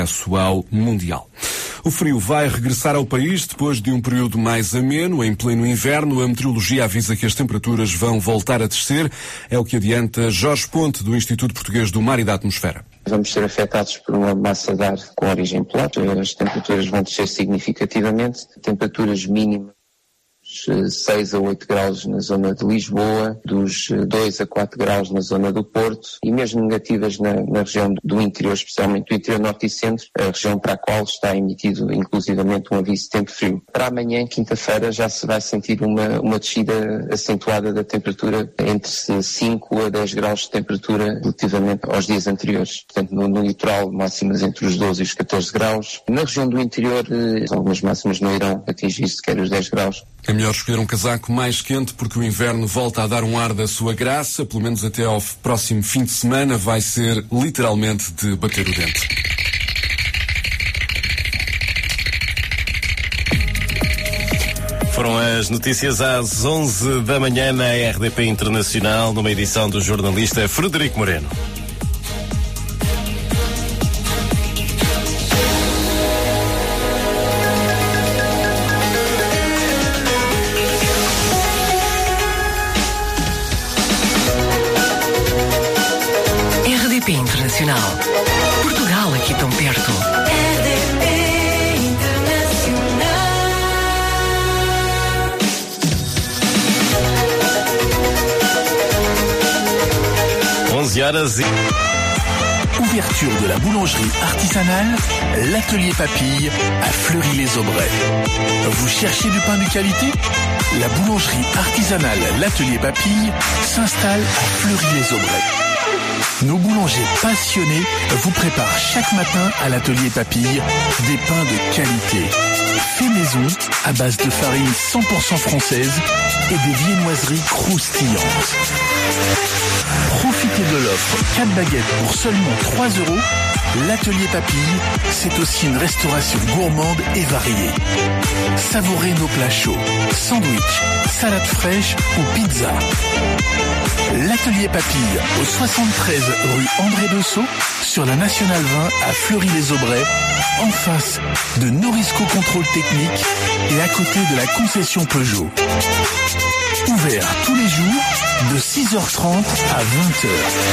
acesso ao Mundial. O frio vai regressar ao país depois de um período mais ameno. Em pleno inverno, a meteorologia avisa que as temperaturas vão voltar a descer. É o que adianta Jorge Ponte, do Instituto Português do Mar e da Atmosfera. Vamos ser afetados por uma massa de ar com origem polar. As temperaturas vão descer significativamente. Temperaturas mínimas 6 a 8 graus na zona de Lisboa, dos 2 a 4 graus na zona do Porto e mesmo negativas na região do interior, especialmente do interior norte e centro, a região para a qual está emitido inclusivamente um aviso de tempo frio. Para amanhã, quinta-feira, já se vai sentir uma descida acentuada da temperatura entre 5 a 10 graus de temperatura relativamente aos dias anteriores. Portanto, no litoral, máximas entre os 12 e os 14 graus. Na região do interior, algumas máximas não irão atingir sequer os 10 graus. É melhor escolher um casaco mais quente porque o inverno volta a dar um ar da sua graça, pelo menos até ao próximo fim de semana vai ser literalmente de bater o dente. Foram as notícias às 11 da manhã na RDP Internacional, numa edição do jornalista Frederico Moreno. RDP Internacional. Portugal aqui tão perto. RDP Internacional. 11 horas e... Ouverture de la boulangerie artisanale, l'atelier Papille à Fleury-les-Aubrais. Vous cherchez du pain de qualité? La boulangerie artisanale l'atelier Papille s'installe à Fleury-les-Aubrais. Nos boulangers passionnés vous préparent chaque matin à l'atelier Papille des pains de qualité. Fait maison à base de farine 100% française et des viennoiseries croustillantes. Profitez de l'offre 4 baguettes pour seulement 3 €. L'atelier Papille, c'est aussi une restauration gourmande et variée. Savourez nos plats chauds, sandwich, salade fraîche ou pizza. L'atelier Papille au 73 rue André Dessau sur la Nationale 20 à Fleury-les-Aubrais, en face de Norisco Contrôle Technique et à côté de la concession Peugeot. Ouvert tous les jours de 6h30 à 20h.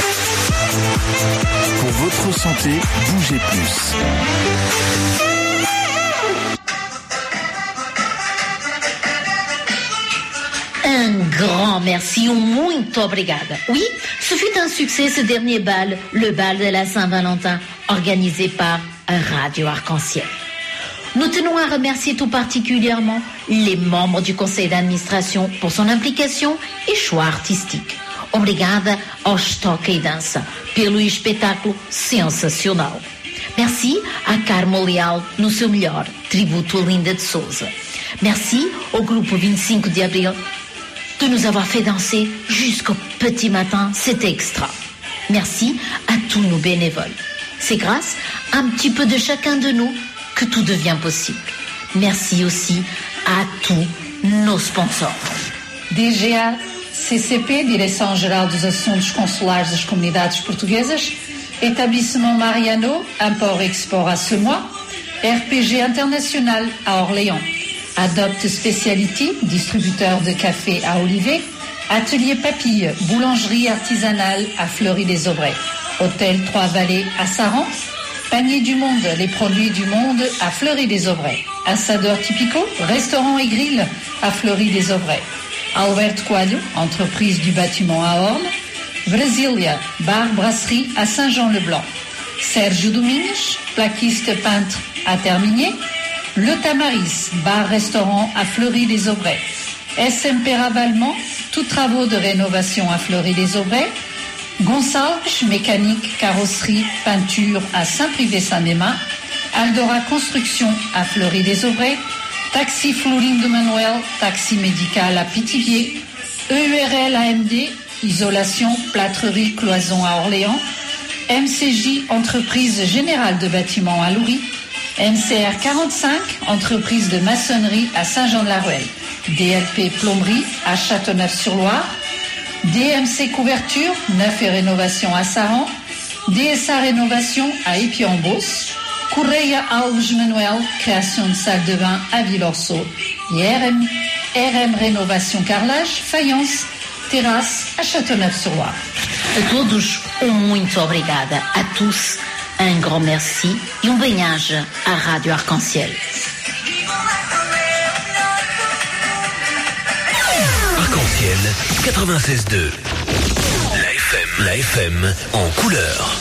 Pour votre santé, bougez plus. Un grand merci ou muito obrigada. Oui, ce fut un succès ce dernier bal, le bal de la Saint-Valentin, organisé par Radio Arc-en-Ciel. Nous tenons à remercier tout particulièrement les membres du conseil d'administration pour son implication e choix artístico. Obrigada aos Toca e Dança pelo espetáculo sensacional. Merci à Carmo Leal no seu melhor, tributo a Linda de Souza. Merci au groupe 25 de Abril de nous avoir fait danser jusqu'au petit matin, c'était extra. Merci à tous nos bénévoles. C'est grâce à un petit peu de chacun de nous que tout devient possible. Merci aussi à tous nos sponsors. DGA CCP, Direção-Geral dos Assuntos Consulares das Comunidades Portuguesas, Établissement Mariano, Import-Export à Semois, RPG International à Orléans, Adopt Speciality, distributeur de café à Olivet, Atelier Papille, boulangerie artisanale à Fleury-les-Aubrais, Hôtel Trois-Vallées à Saran, Panier du Monde, les produits du monde à Fleury-les-Aubrais, Assadeurs Typico, restaurant et grill à Fleury-les-Aubrais, Alberto Coelho, entreprise du bâtiment à Orne, Brasilia, bar brasserie à Saint-Jean-le-Blanc, Sergio Domingues, plaquiste peintre à Terminier, Le Tamaris, bar-restaurant à Fleury-les-Aubrais, SMP Ravalement, tous travaux de rénovation à Fleury-les-Aubrais, Gonçalves, mécanique, carrosserie, peinture à Saint-Privé-Saint-Mémin, Aldora Construction à Fleury-les-Aubrais, Taxi Florine de Manuel, taxi médical à Pithiviers, EURL AMD, isolation, plâtrerie, cloison à Orléans, MCJ, entreprise générale de bâtiments à Loury, MCR 45, entreprise de maçonnerie à Saint-Jean-de-la-Ruelle, DLP plomberie à Châteauneuf-sur-Loire, DMC couverture, neuf et rénovation à Saran, DSA rénovation à Épion-Beauce, Correia Alves Manuel, création de salle de bain à Villorceau. E RM Rénovation Carrelage, faïence, terrasse à Châteauneuf-sur-Loire. A todos, muito obrigada. A tous, un grand merci e bem-aja à Rádio Arc-en-Ciel. Arc-en-Ciel 96.2. La FM en couleur.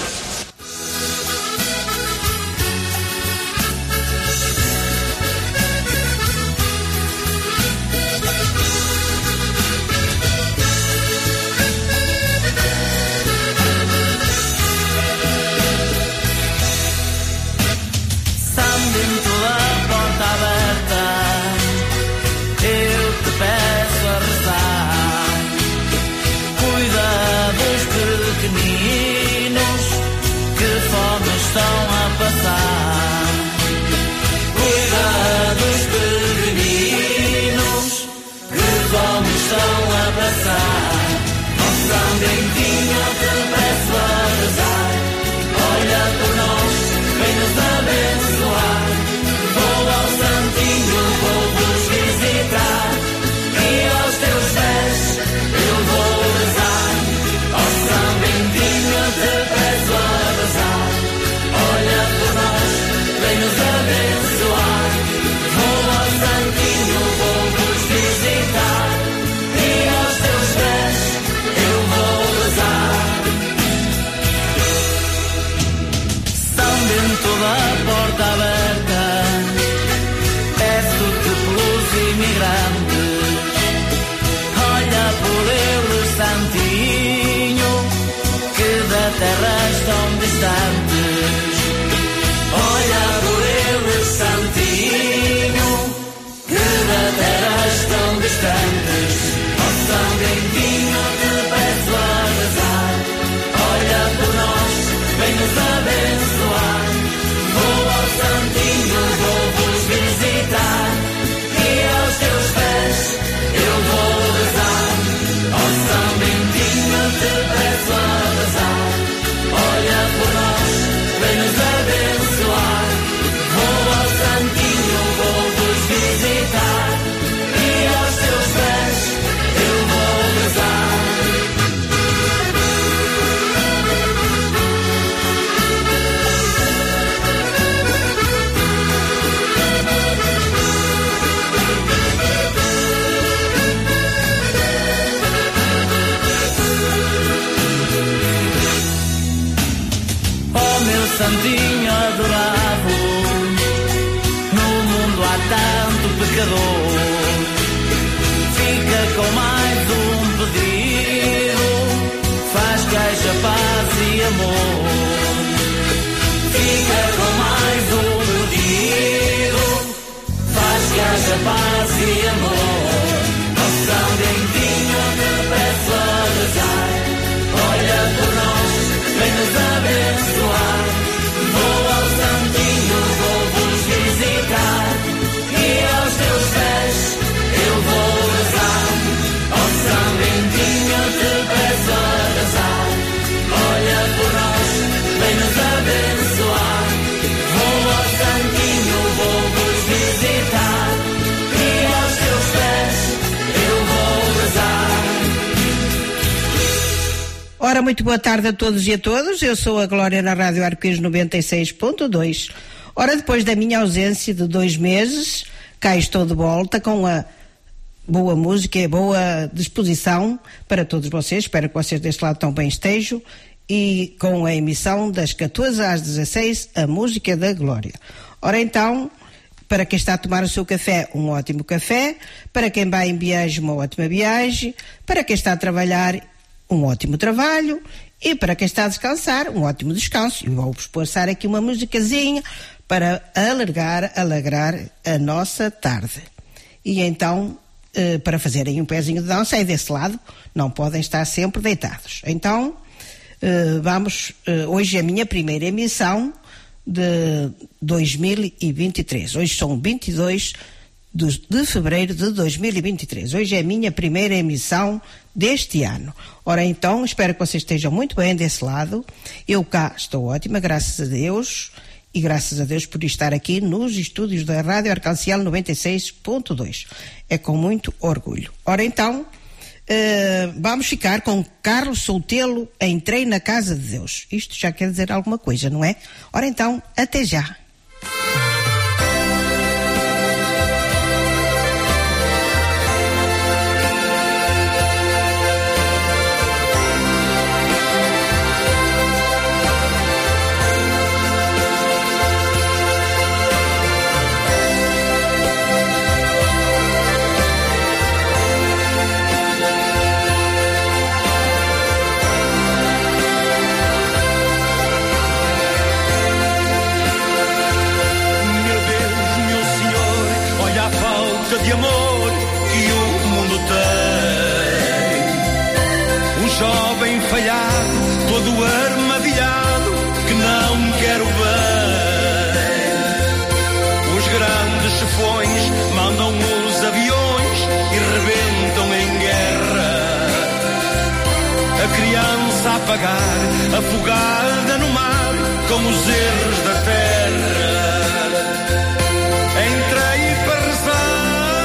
Santinho adorado, no mundo há tanto pecador. Fica com mais pedido, faz queixa, paz e amor. Fica com mais pedido, faz queixa, paz e amor. Nosso São Bentinho te peço a rezar, olha por nós, vem nos abençoar. Vou ao Santinho, vou-vos visitar, e aos teus pés eu vou rezar. Ó São Bentinho, te peço a rezar, olha por nós, vem nos abençoar. Vou ao Santinho, vou-vos visitar, e aos teus pés eu vou rezar. Ora, muito boa tarde a todos e a todas. Eu sou a Glória na Rádio Arco-Íris 96.2. Ora, depois da minha ausência de 2 meses, cá estou de volta com a boa música e a boa disposição para todos vocês. Espero que vocês deste lado também estejam. E com a emissão das 14 às 16, a música da Glória. Ora então, para quem está a tomar o seu café, um ótimo café. Para quem vai em viagem, uma ótima viagem. Para quem está a trabalhar, um ótimo trabalho, e para quem está a descansar, um ótimo descanso. E vou-vos passar aqui uma musicazinha para alegrar a nossa tarde. E então, para fazerem um pezinho de dança, é desse lado, não podem estar sempre deitados. Então, hoje é a minha primeira emissão de 2023. Hoje são 22 de fevereiro de 2023. Hoje é a minha primeira emissão deste ano. Ora então, espero que vocês estejam muito bem desse lado. Eu cá estou ótima, graças a Deus. e graças a Deus por estar aqui nos estúdios da Rádio Arconciel 96.2. É com muito orgulho. Ora então, vamos ficar com Carlos Soutelo, Entrei na Casa de Deus. Isto já quer dizer alguma coisa, não é? Ora então, até já. De amor que o mundo tem, um jovem falhado, todo armadilhado, que não quer o bem. Os grandes chefões mandam os aviões e rebentam em guerra. A criança a pagar, afogada no mar, com os erros da terra. Entrei para rezar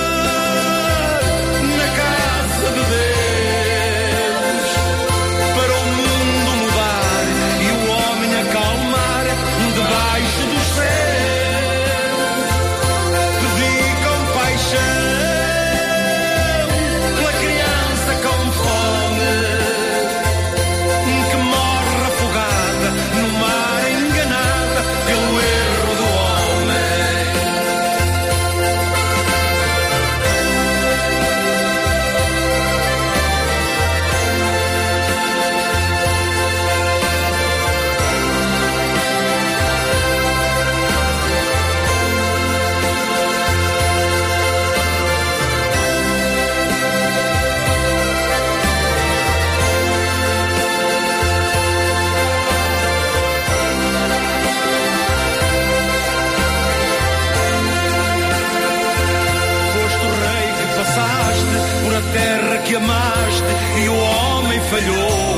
terra que amaste e o homem falhou,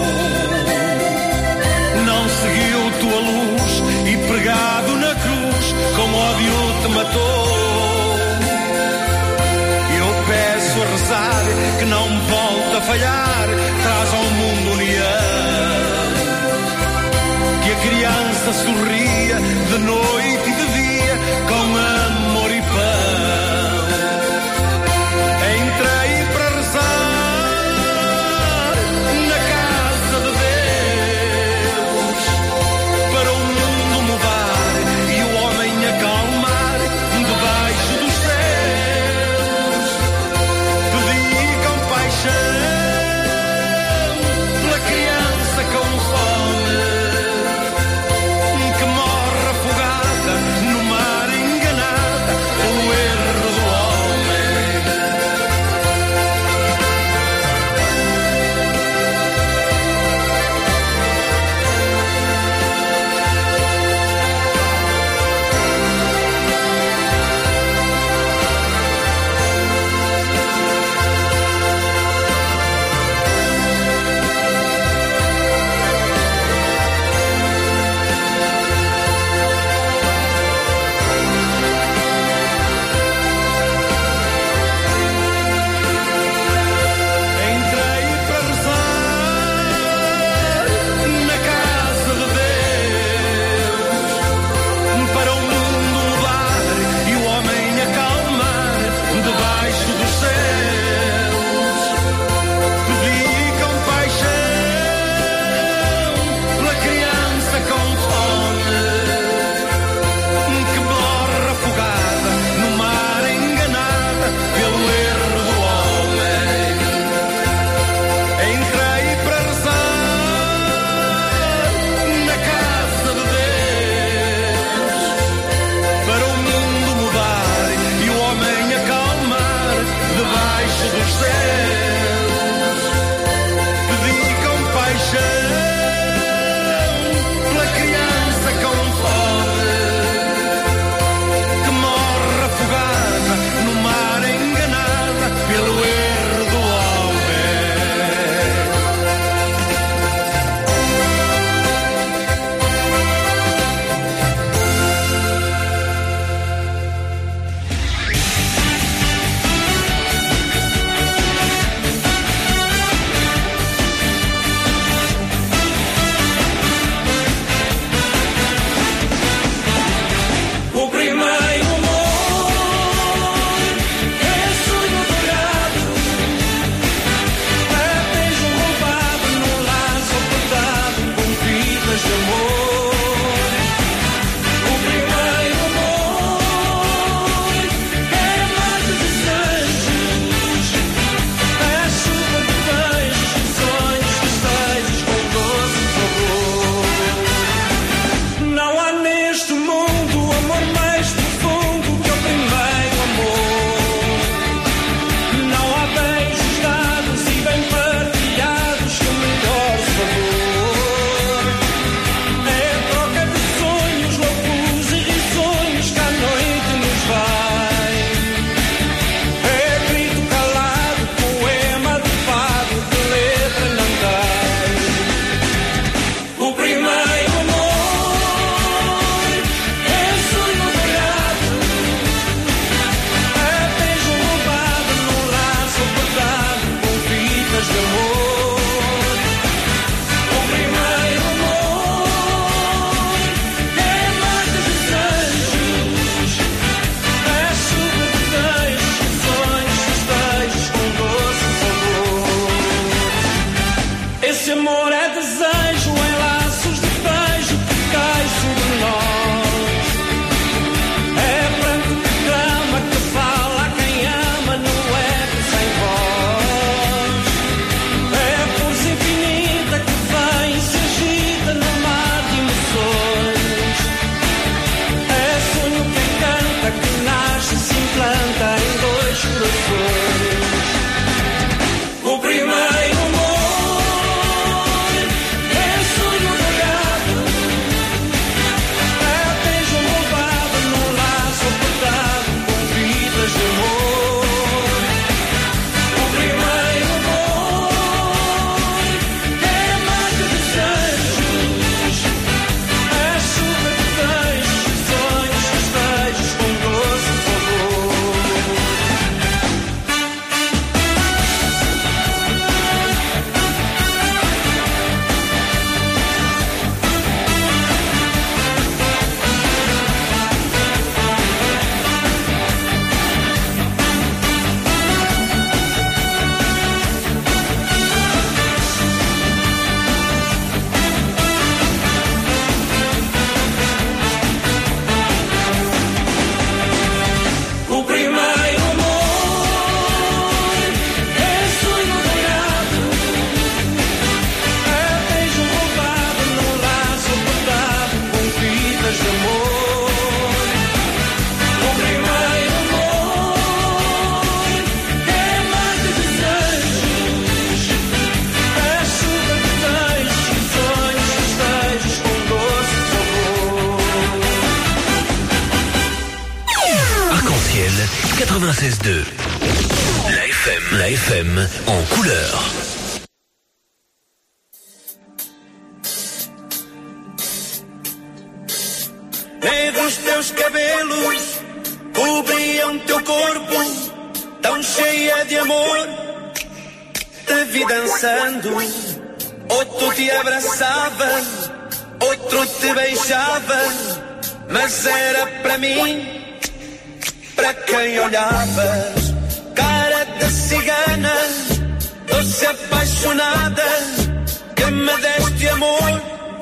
não seguiu tua luz e pregado na cruz com ódio te matou. Eu peço a rezar que não volte a falhar, traz ao mundo união, que a criança sorria de noite e de dia com amor e pão. Entrei para na casa de Deus, para o mundo mudar e o homem acalmar debaixo dos céus. Pedi compaixão pela criança com fome, que 96.2. La FM en couleur. Negros teus cabelos cobriam teu corpo, tão cheia de amor. Te vi dançando, outro te abraçava, outro te beijava, mas era para mim, para quem olhavas. Cara de cigana, doce apaixonada, que me deste amor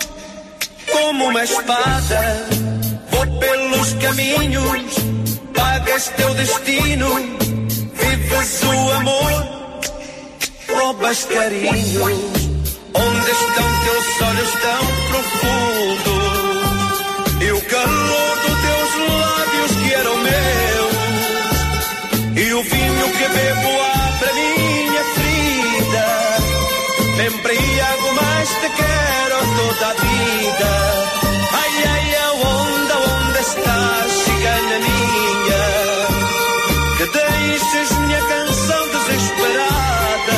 como uma espada. Vou pelos caminhos, pagas teu destino, vives o amor, roubas carinhos. Onde estão teus olhos tão profundos e o calor dos teus lábios que eram meus, e o vinho que bebo abre a minha ferida. Me embriago, mas te quero toda a vida. Ai, ai, onde estás, cigana minha, que deixas minha canção desesperada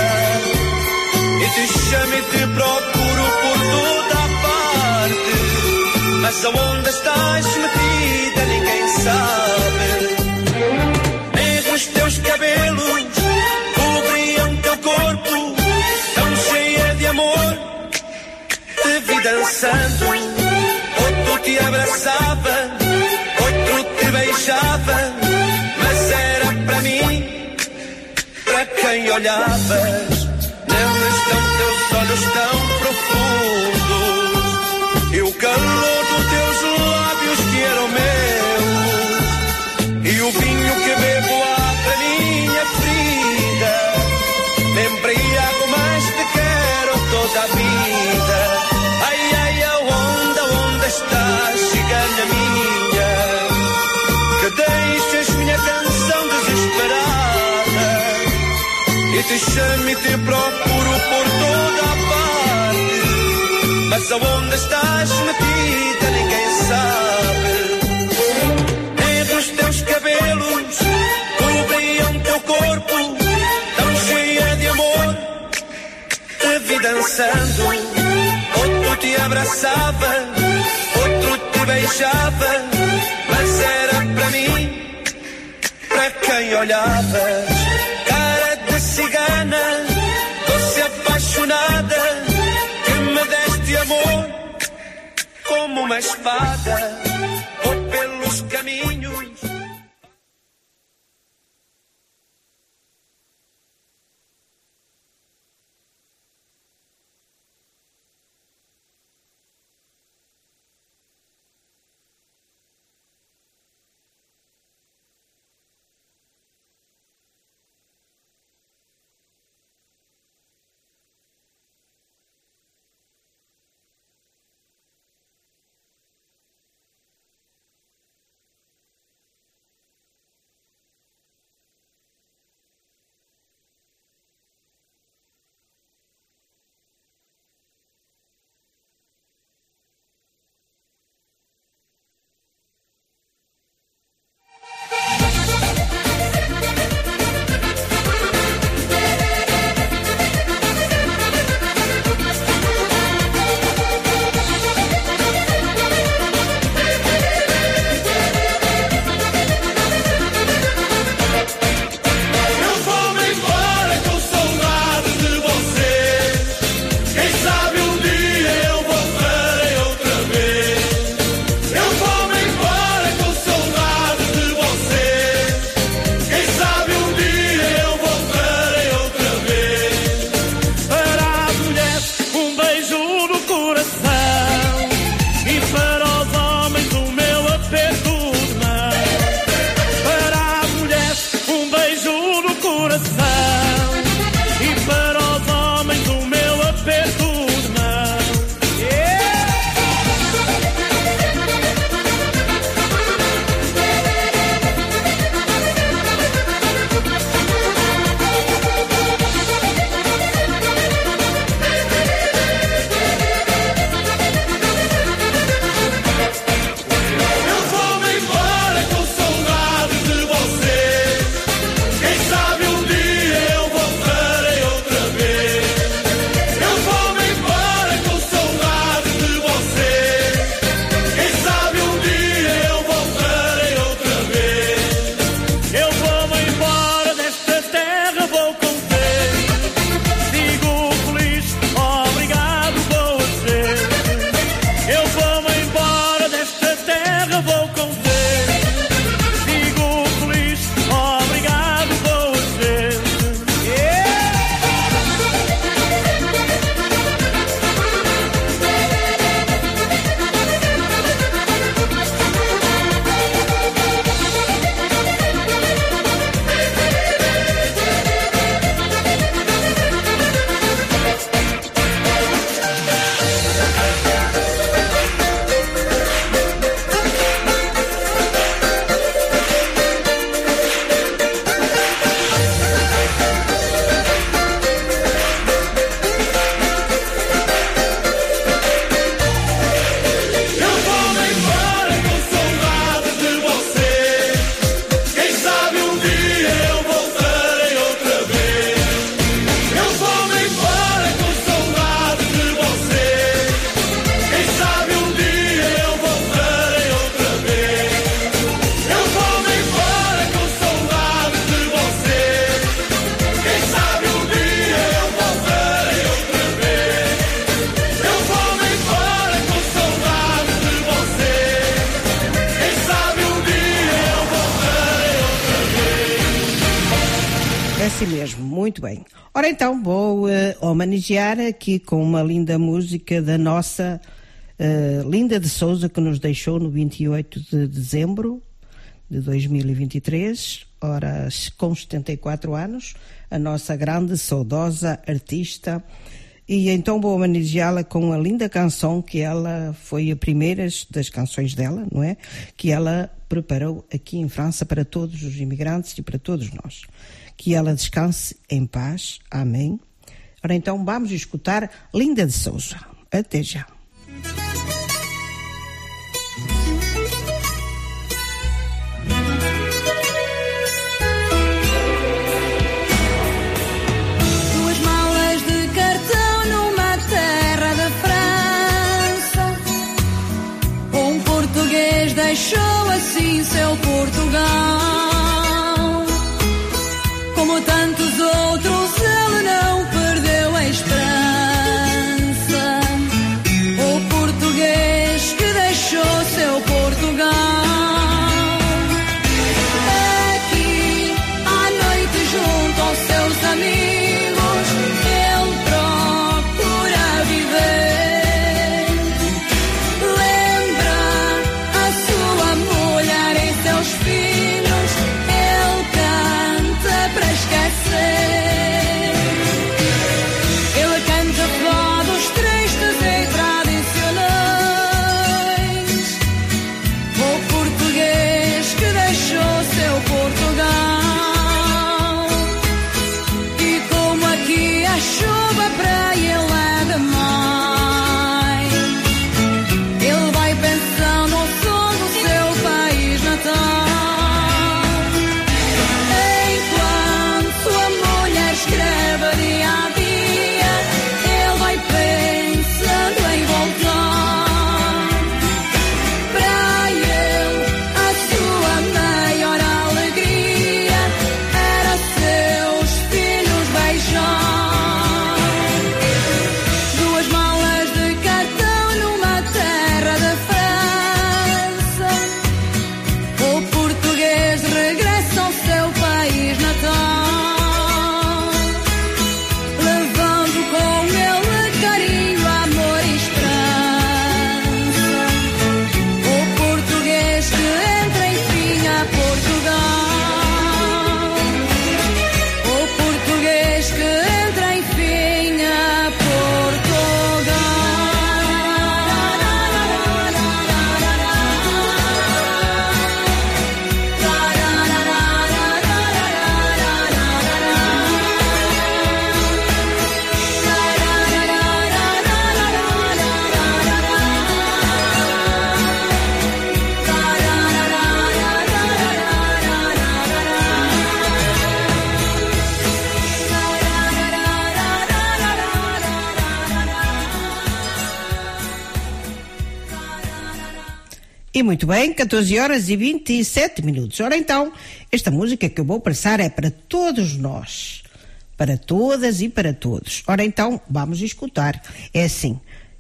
e te chamo e te procuro por toda a parte, mas aonde estás metida ninguém sabe. Negros teus cabelos cobriam teu corpo, tão cheia de amor. Te vi dançando, outro te abraçava, outro te beijava, mas era para mim, para quem olhavas. Neles estão teus olhos tão profundos e o calor dos teus lábios que eram meus, e o vinho que bebo abre a minha ferida. Me embriago, mas te quero toda a vida. Ai, ai, onde estás, cigana minha, que deixas minha canção desesperada e te chamo e te procuro por toda a parte, mas aonde estás metida ninguém sabe. Negros teus cabelos cobriam teu corpo, tão cheia de amor. Te vi dançando, outro te abraçava, outro te beijava, mas era para mim, para quem olhavas. Cara de cigana, doce apaixonada, que me deste amor como uma espada. Vou pelos caminhos. assim mesmo, muito bem. Ora então, vou homenagear aqui com uma linda música da nossa Linda de Souza, que nos deixou no 28 de dezembro de 2023, ora, com 74 anos, a nossa grande, saudosa artista. E então vou homenageá-la com a linda canção que ela foi a primeira das canções dela, não é? Que ela preparou aqui em França para todos os imigrantes e para todos nós. Que ela descanse em paz. Amém. Ora então vamos escutar Linda de Souza. Até já. Deixou assim seu Portugal. Como tantos outros, ele não perdeu a esperança. O português que deixou seu Portugal. Aqui, à noite, junto aos seus amigos, ele procura viver. E muito bem, 14 horas e 27 minutos. Ora então, esta música que eu vou passar é para todos nós. Para todas e para todos. Ora então, vamos escutar. É assim,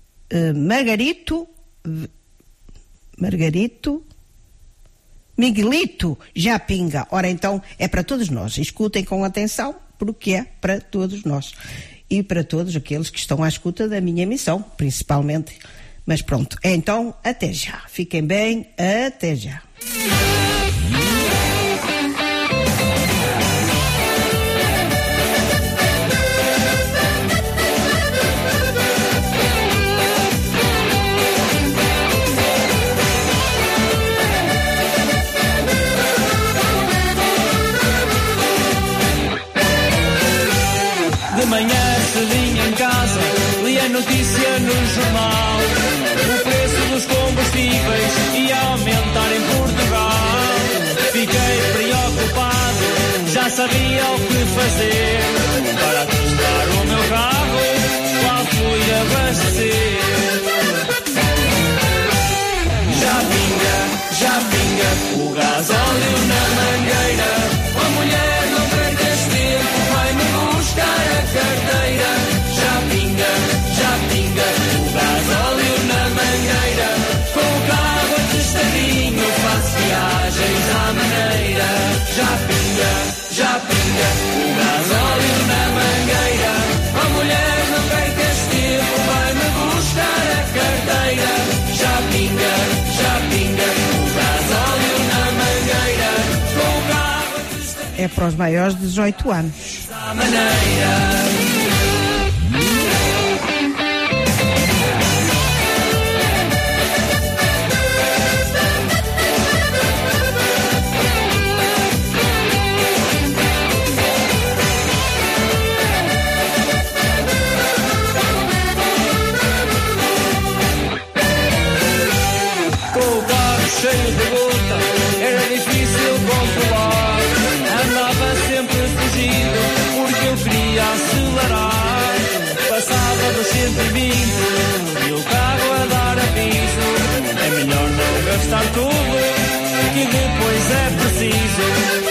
Miguelito já pinga. Ora então, é para todos nós. Escutem com atenção, porque é para todos nós. E para todos aqueles que estão à escuta da minha emissão, principalmente. Mas pronto, então até já. Fiquem bem, até já. De manhã cedinho em casa, li a notícia no jornal. O preço dos combustíveis ia aumentar em Portugal. Fiquei preocupado, já sabia o que fazer. Para testar o meu carro, lá fui abastecer. Já pinga o gasóleo na mangueira. A mulher não perca tempo, vai-me buscar a carteira. Já pinga o gasóleo na mangueira. Com o carro atestadinho faço viagens à maneira. Já pinga o gasóleo. é para os maiores de 18 anos. Cheio de gota, era difícil controlar. Andava sempre fugido porque eu queria acelerar. Passava dos 120 e o carro a dar aviso. É melhor não gastar tudo, que depois é preciso.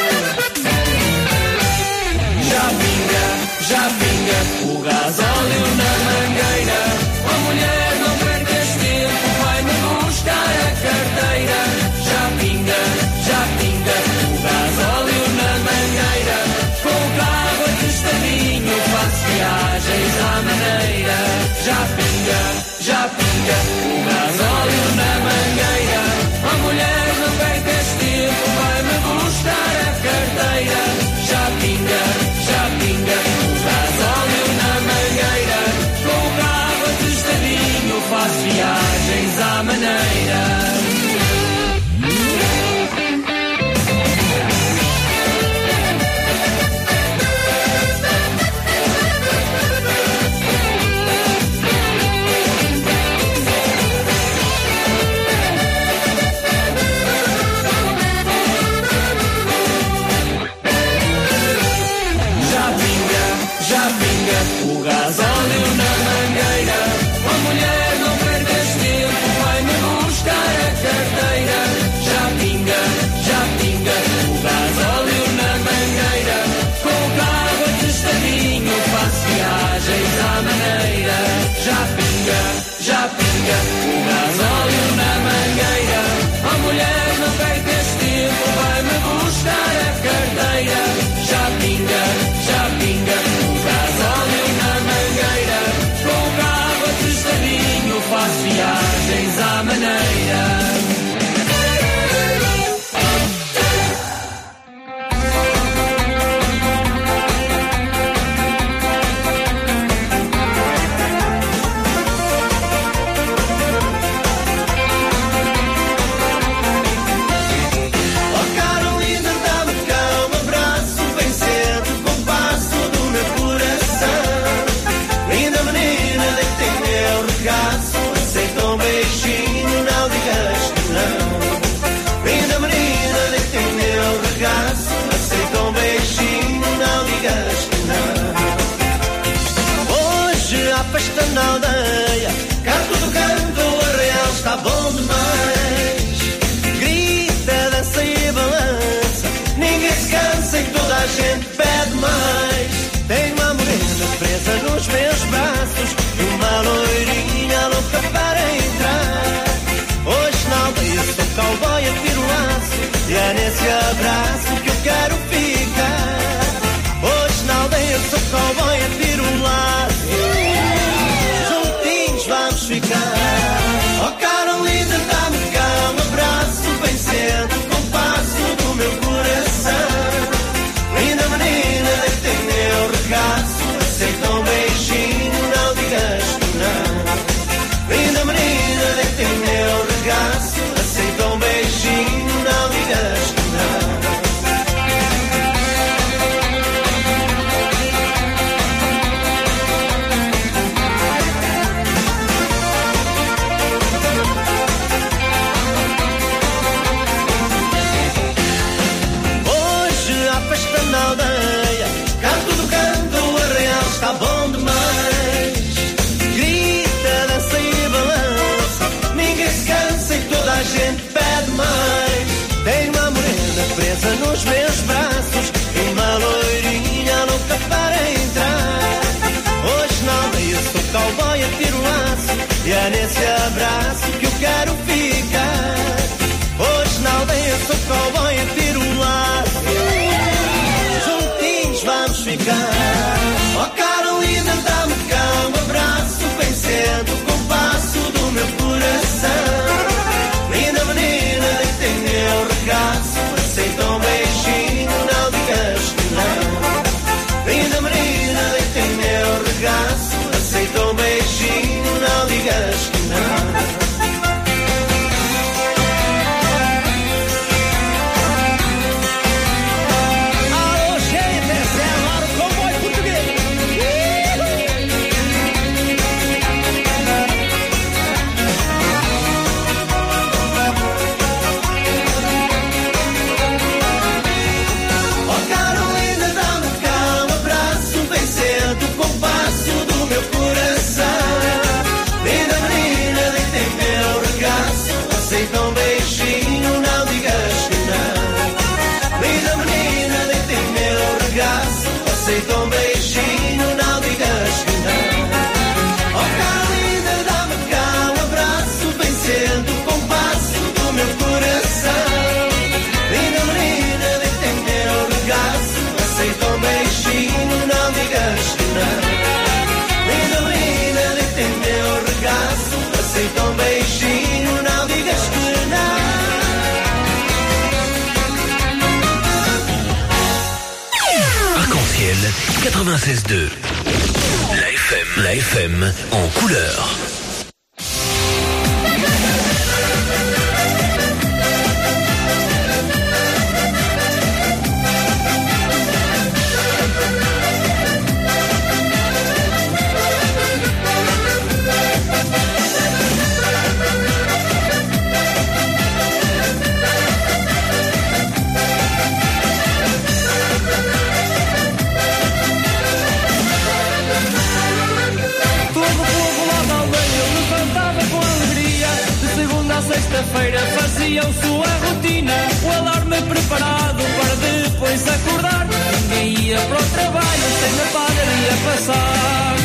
Já pinga o gasóleo na mangueira. A mulher não percas tempo, vai-me buscar a carteira. Já pinga o gasóleo na mangueira. Com o carro atestadinho faço viagens à maneira. Já pinga o gasóleo na mangueira. A mulher não percas tempo, vai-me buscar a carteira. Já pinga o gasóleo na mangueira. Com o carro atestadinho faço viagens à maneira. O gasóleo na mangueira. A mulher não percas tempo, vai-me buscar a carteira. Já pinga o gasóleo na mangueira. Com o carro atestadinho faço viagens à maneira. Já pinga o gasóleo na mangueira. A mulher não percas tempo, vai-me buscar a carteira. Já pinga o gasóleo na mangueira. Com o carro atestadinho faço viagens à maneira. Festa na aldeia, cá tudo canto, o arraial está bom demais. Grita, dança e balança, ninguém se cansa e toda a gente pede mais. Tenho uma morena presa nos meus braços e uma loirinha louca para entrar. Hoje na aldeia sou cowboy, atiro o laço e é nesse abraço que eu quero ficar. Hoje na aldeia sou cowboy, atiro o laço, vamos ficar. Oh Carolina, dá-me cá um abraço bem cedo, com o passo do meu coração. Linda menina, deita em meu regaço, aceita um beijinho, não digas que não. Linda menina, deita em meu regaço, aceita um beijinho, não digas que não. Está bom demais. Grita, dança e balança, ninguém se cansa e toda a gente pede mais. Tenho uma morena presa nos meus braços e uma loirinha louca para entrar. Hoje na aldeia sou cowboy, atiro o laço e é nesse abraço que eu quero ficar. Hoje na aldeia sou cowboy, atiro o laço, juntinhos vamos ficar. Oh Carolina, dá-me cá um abraço bem cedo, com o passo do meu coração. Linda menina, deita em meu regaço, aceita um beijinho, não digas 96.2. La FM en couleur. Sexta-feira faziam sua rotina, o alarme preparado para depois acordar. Ninguém ia para o trabalho sem na padaria passar.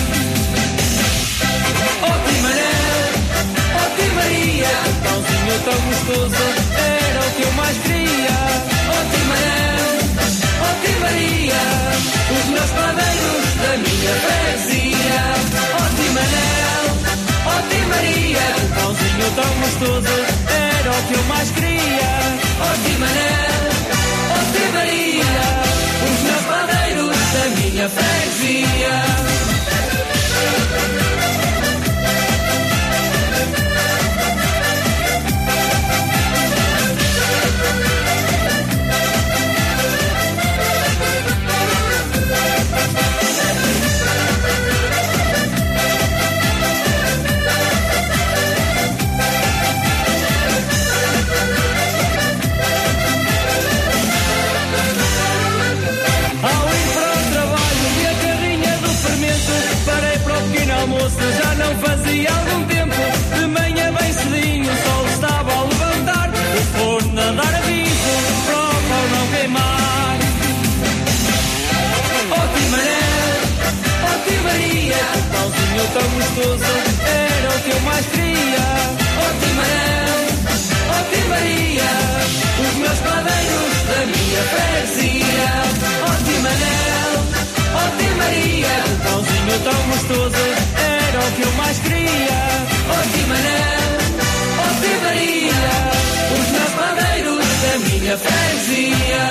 Oh Timanel, oh Timaria, um pãozinho tão gostoso era o que eu mais queria. Oh Timanel, oh Timaria, os meus padeiros da minha freguesia. Oh Timanel, oh Timaria, um pãozinho tão gostoso era o que eu mais queria. Oh Timanel, oh Timaria, os meus padeiros da minha freguesia. Já não fazia algum tempo, de manhã bem cedinho, o sol estava a levantar, o forno a dar aviso, para o pão não queimar. Oh Timanel, oh Timaria, um pãozinho tão gostoso era o que eu mais queria. Oh Timanel, oh Timaria, os meus padeiros da minha freguesia. Oh Timanel, oh Timaria, um pãozinho tão gostoso era o que eu mais queria. Oh Timanel, oh Timaria, os meus padeiros da minha freguesia.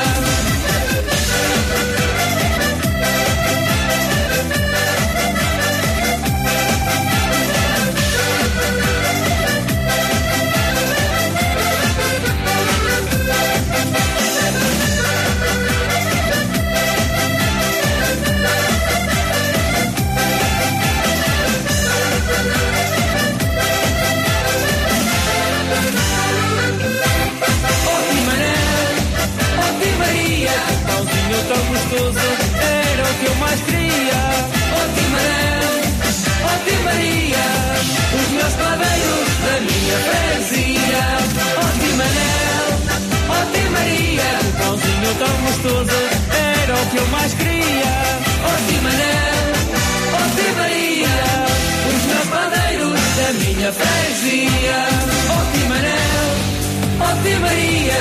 Tão gostoso era o que eu mais queria. Oh Timanel, oh Timaria, os meus padeiros da minha freguesia. Oh Timanel, oh Timaria, um pãozinho tão gostoso era o que eu mais queria. Oh Timanel, oh Timaria, os meus padeiros da minha freguesia. Oh Timanel, oh Timaria,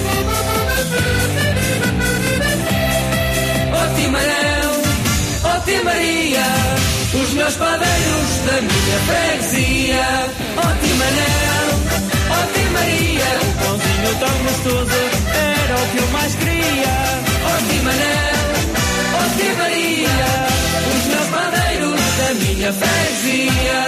oh Timanel, oh Timaria, os meus padeiros da minha freguesia. Oh Timanel, oh Timaria, um pãozinho tão gostoso era o que eu mais queria. Oh Timanel, oh Timaria, os meus padeiros da minha freguesia.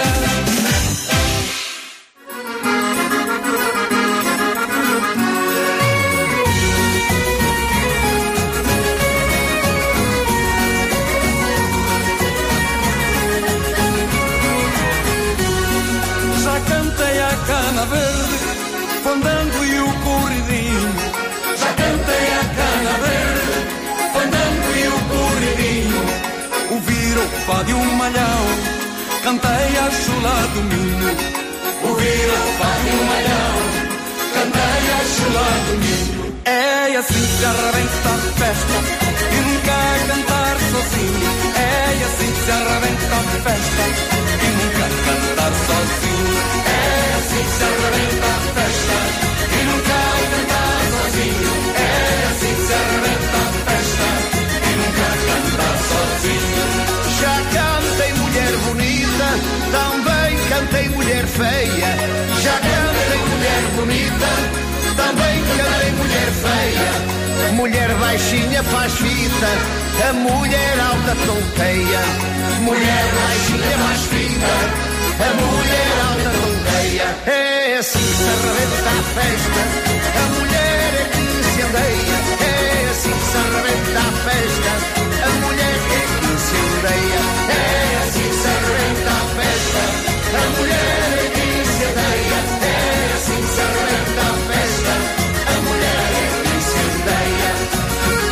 Cana verde, fandango e o corridinho. Já cantei a cana verde, fandango e o corridinho. Ouviram o fado e o malhão, cantei a chula do minho. Ouviram o fado e o malhão, cantei a chula do minho. É assim que se arrebenta a festa, e nunca a cantar sozinho. É assim que se arrebenta a festa, e nunca a cantar sozinho. É assim que se arrebenta a festa, e nunca a cantar sozinho. É assim que se arrebenta a festa, e nunca a cantar sozinho. Já cantei mulher bonita, também cantei mulher feia. Já cantei mulher bonita, também cantei mulher feia. Mulher baixinha faz fita, a mulher alta tonteia, mulher baixinha mais fina, a mulher alta tonteia. É assim que se arrebenta a festa, a mulher é que incendeia. É assim que se arrebenta a festa, a mulher é que incendeia. É assim que se arrebenta a festa, a mulher é que incendeia. É assim que se arrebenta a festa, a mulher é que incendeia.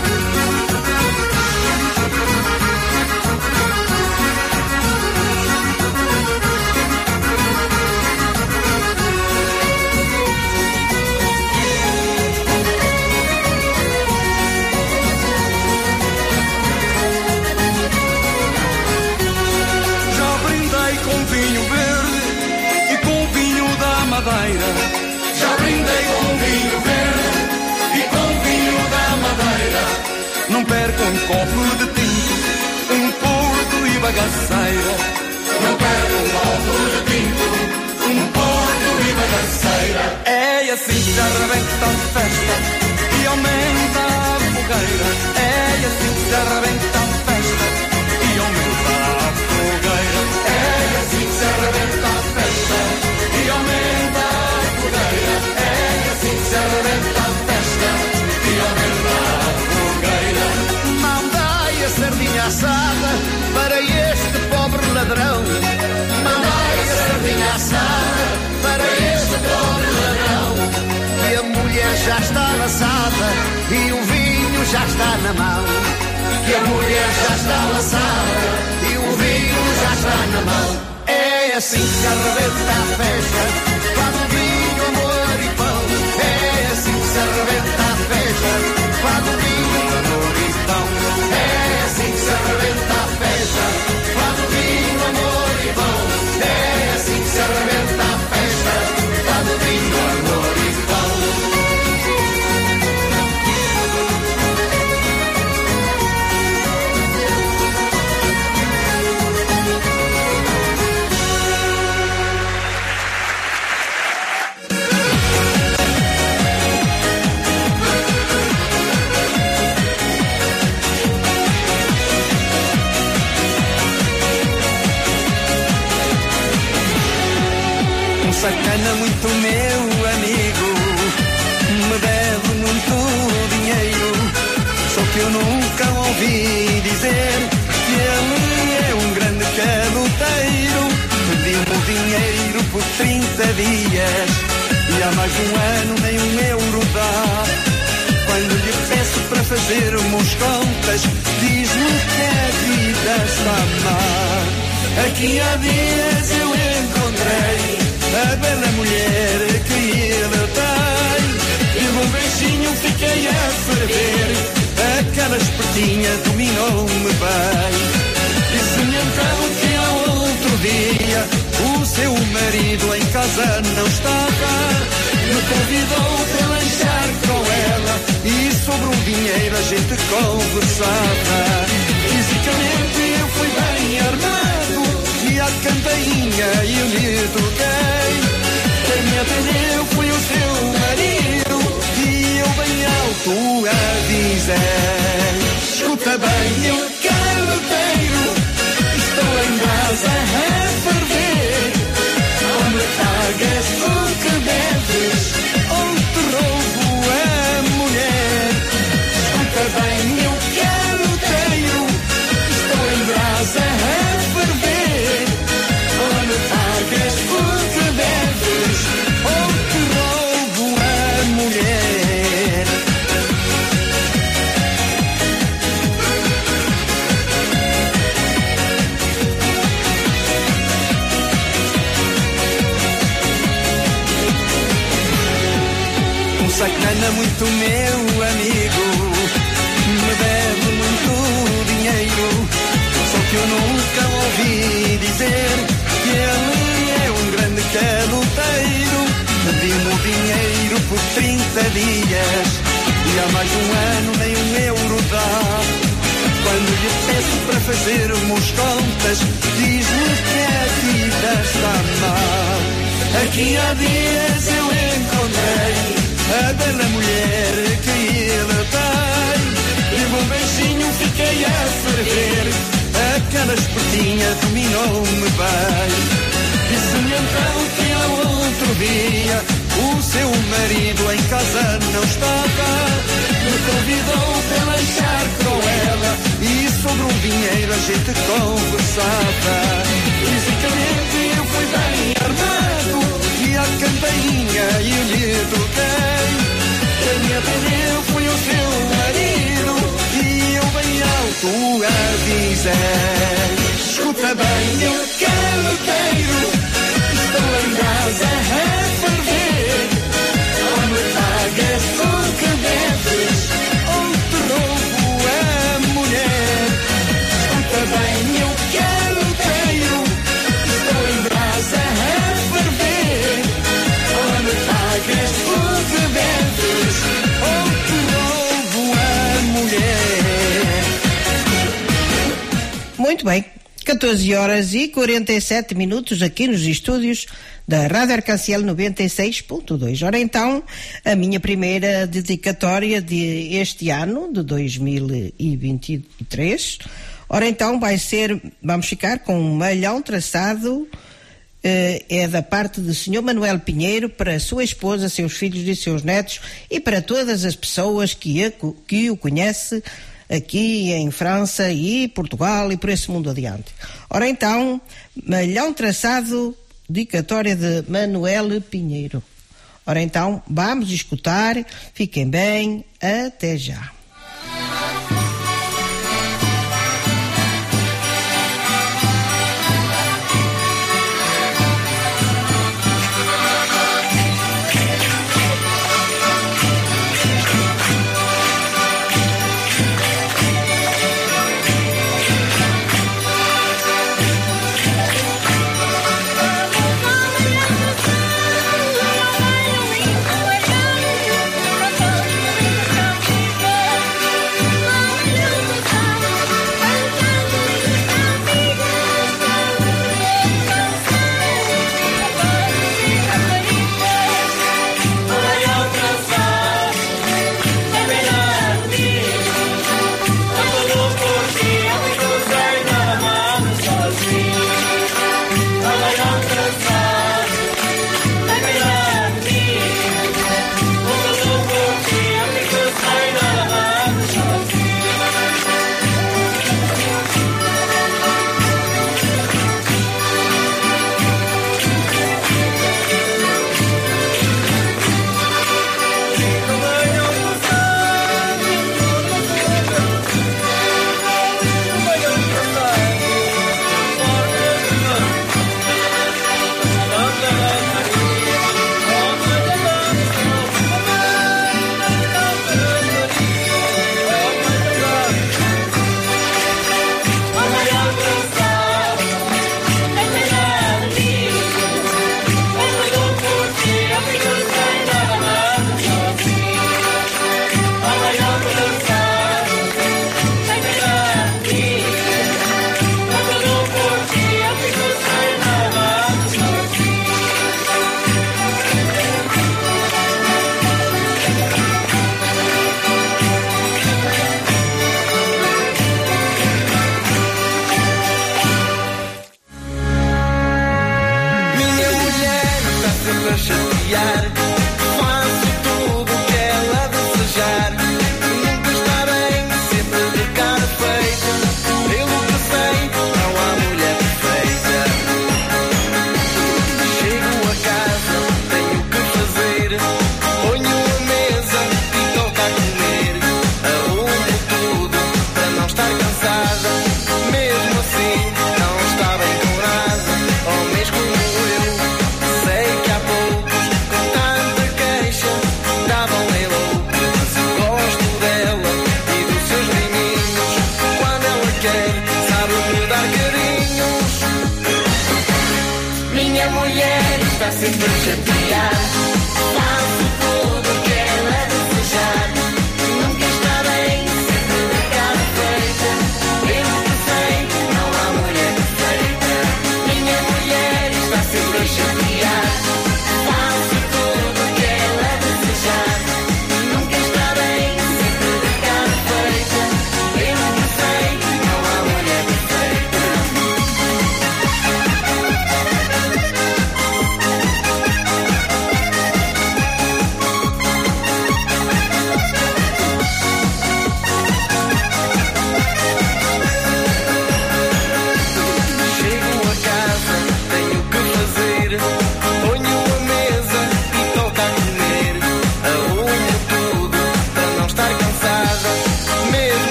Já brindei com vinho verde e com vinho da Madeira. Não perco um copo de tinto, um porto e bagaceira. Não perco um copo de tinto, um porto e bagaceira. É assim que se arrebenta a festa e aumenta a fogueira. É assim que se arrebenta a festa e aumenta a fogueira. É assim que se arrebenta a festa e aumenta a fogueira. É assim que se arrebenta a festa e aumenta a fogueira. Mandai a sardinha assada para este pobre ladrão. Mandai a sardinha assada para este pobre ladrão. E a mulher já está laçada e o vinho já está na mão. Que a mulher já está laçada e o vinho já está na mão. É assim que se arrebenta a festa, fado, vinho, amor e pão. É assim que se arrebenta a festa, fado, vinho, amor e pão. É assim que se arrebenta a festa, fado, vinho, amor e pão. É assim que se arrebenta a festa, fado, vinho, amor e pão. Sacana muito meu amigo, me deve muito dinheiro. Só que eu nunca ouvi dizer que ele é um grande caloteiro. Pedi-me o dinheiro por 30 dias e há mais de um ano nem um euro dá. Quando lhe peço para fazermos contas, diz-me que a vida está má. Aqui há dias eu encontrei a bela mulher que ele tem, e um beijinho fiquei a ferver, aquela espertinha dominou-me bem. Disse-me então que ao outro dia o seu marido em casa não estava, me convidou para lanchar com ela e sobre o dinheiro a gente conversava. Fisicamente eu fui bem armado e a campainha eu lhe toquei. Quem me atendeu foi o seu marido e eu bem alto avisei. Escuta bem, eu caloteiro, estou em casa a ferver. Ou me pagas o que deves, ou te roubo a mulher. Escuta bem, eu caloteiro, estou em casa a ferver. Ou me pagas o que deves, ou te roubo a mulher. Um sacana muito meu amigo, me deve muito dinheiro. Só que eu nunca ouvi dizer que ele é um grande caloteiro. Pedi-me o dinheiro por 30 dias e há mais de um ano nem um euro dá. Quando lhe peço para fazermos contas, diz-me que a vida está mal. Aqui há dias eu encontrei a bela mulher que ele tem, e um beijinho fiquei a dia dominou-me bem. Disse-me então que ao outro dia o seu marido em casa não estava. Me convidou para lanchar com ela e sobre um dinheiro a gente conversava. Fisicamente eu fui bem armado e a campainha eu lhe toquei. Quem me atendeu foi o seu marido e eu bem alto avisei. Escuta bem, eu quero, estou em casa a ferver. Ou me pagas o que deves, ou te roubo a mulher. Escuta bem, eu quero, estou em casa a ferver. Ou me pagas o que deves, ou te roubo a mulher. Muito bem. 14 horas e 47 minutos aqui nos estúdios da Rádio Arconciel 96.2. Ora então, a minha primeira dedicatória de este ano, de 2023, ora então vamos ficar com um malhão traçado, é da parte do Sr. Manuel Pinheiro, para sua esposa, seus filhos e seus netos e para todas as pessoas que o conhecem aqui em França e Portugal e por esse mundo adiante. Ora então, malhão traçado, dedicatória de Manuel Pinheiro. Ora então, vamos escutar, fiquem bem, até já.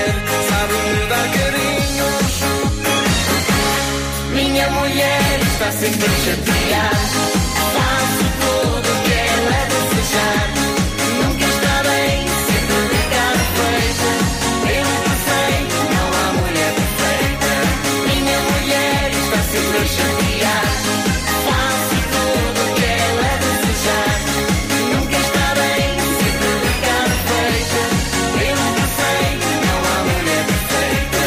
mulher sabe-me dar carinhos. Minha mulher está sempre a chatear. Faço tudo o que ela desejar. Nunca está bem, sempre de cara feita. Eu perfeito, não há mulher perfeita. Minha mulher está sempre a chatear. Faço tudo o que ela desejar. Nunca está bem, sempre de cara feita. Eu perfeito, não há mulher perfeita.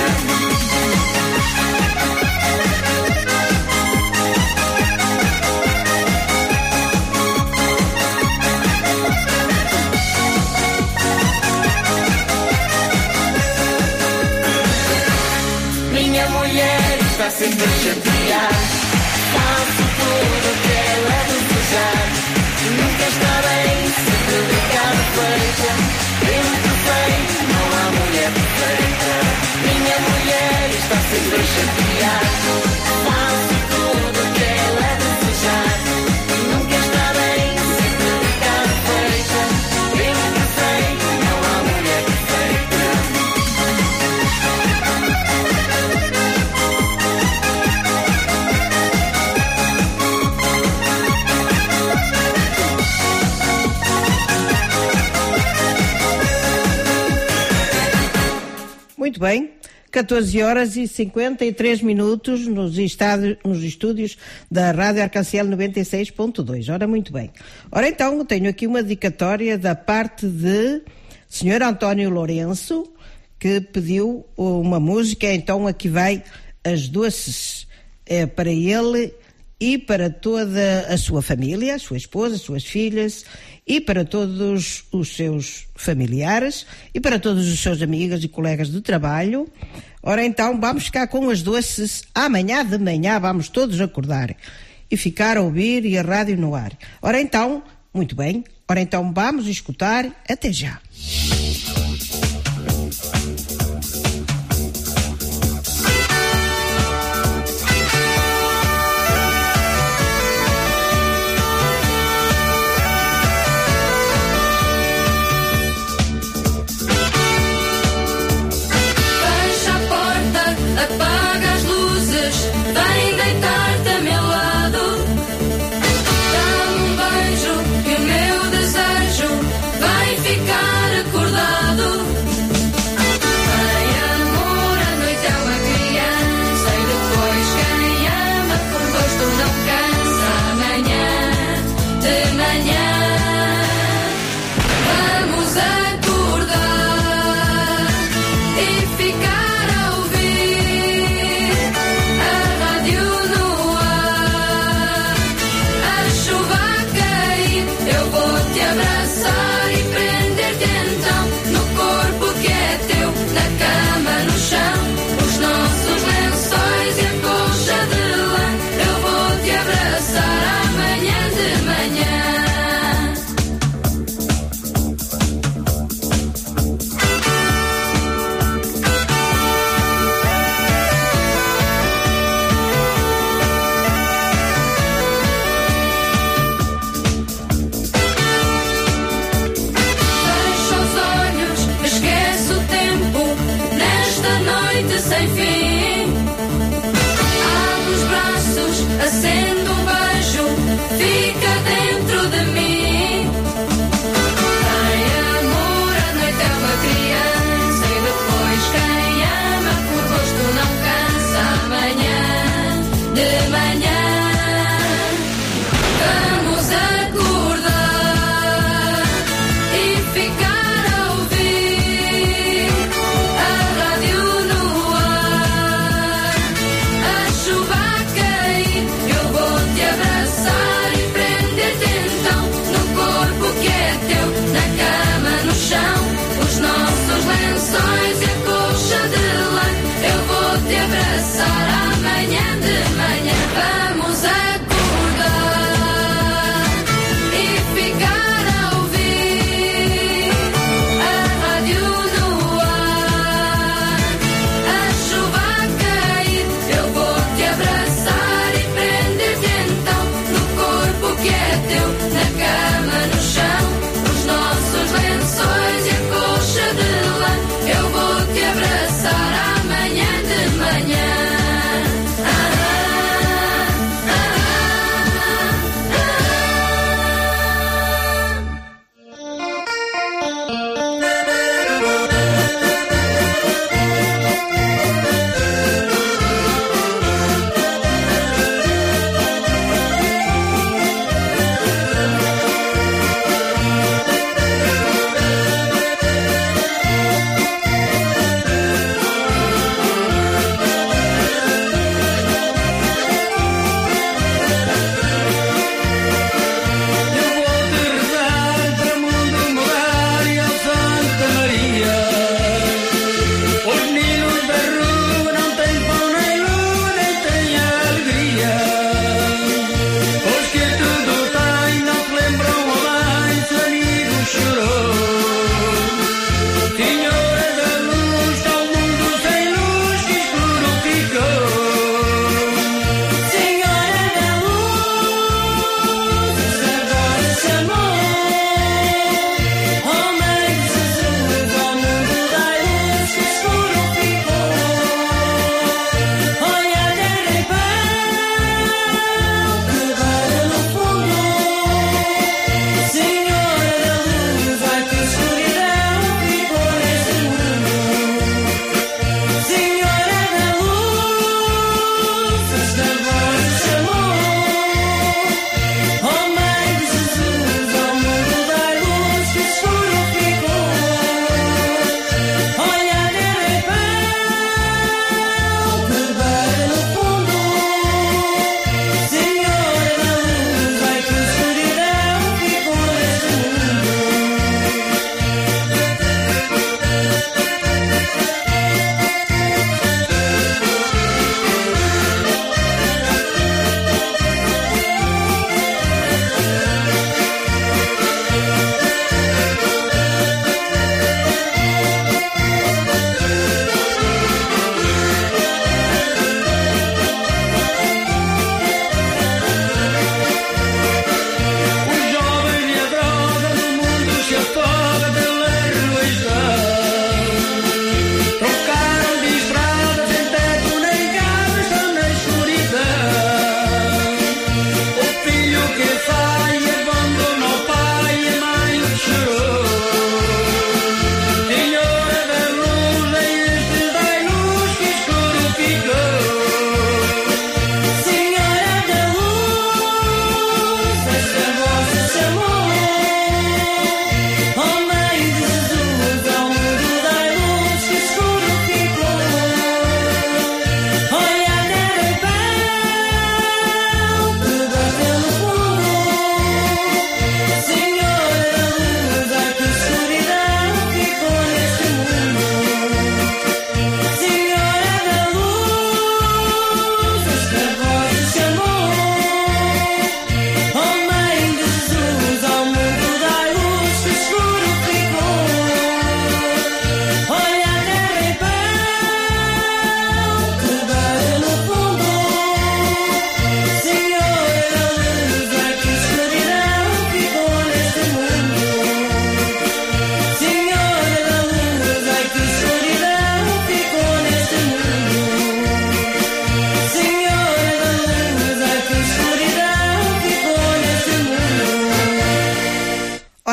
Minha mulher está sempre a chatear. Faço tudo o que ela desejar. Nunca está bem, sempre de cara feita. Eu perfeito, não há mulher perfeita. Minha mulher está sempre a chatear. Faço tudo o que ela desejar. Nunca está bem, sempre de cara feita. Eu perfeito, não há mulher perfeita. Muito bem, 14 horas e 53 minutos nos estúdios da Rádio Arcanciel 96.2. Ora, muito bem. Ora, então, tenho aqui uma dedicatória da parte de Sr. António Lourenço, que pediu uma música, então aqui vai as duas, para ele e para toda a sua família, a sua esposa, as suas filhas, e para todos os seus familiares, e para todos os seus amigos e colegas de trabalho. Ora então, vamos ficar com as duas, amanhã de manhã vamos todos acordar e ficar a ouvir e a rádio no ar. Ora então, muito bem, ora então vamos escutar, até já. Apaga as luzes, vem deitar-te a meu lado. Dá-me um beijo e o meu desejo vai ficar acordado. Vem amor, a noite é uma criança e depois quem ama por gosto não cansa. Amanhã, de manhã, vamos acordar e ficar. Abraçar e prender-te então no corpo que é teu, na cama, no chão, os nossos lençóis e a colcha de lã. Eu vou te abraçar amanhã de manhã. Sem fim, abre os braços, acende um beijo, fica dentro de mim. Tem amor, a noite é uma criança e depois quem ama por gosto não cansa. Amanhã, de manhã, vamos acordar e ficar a ouvir a rádio no ar.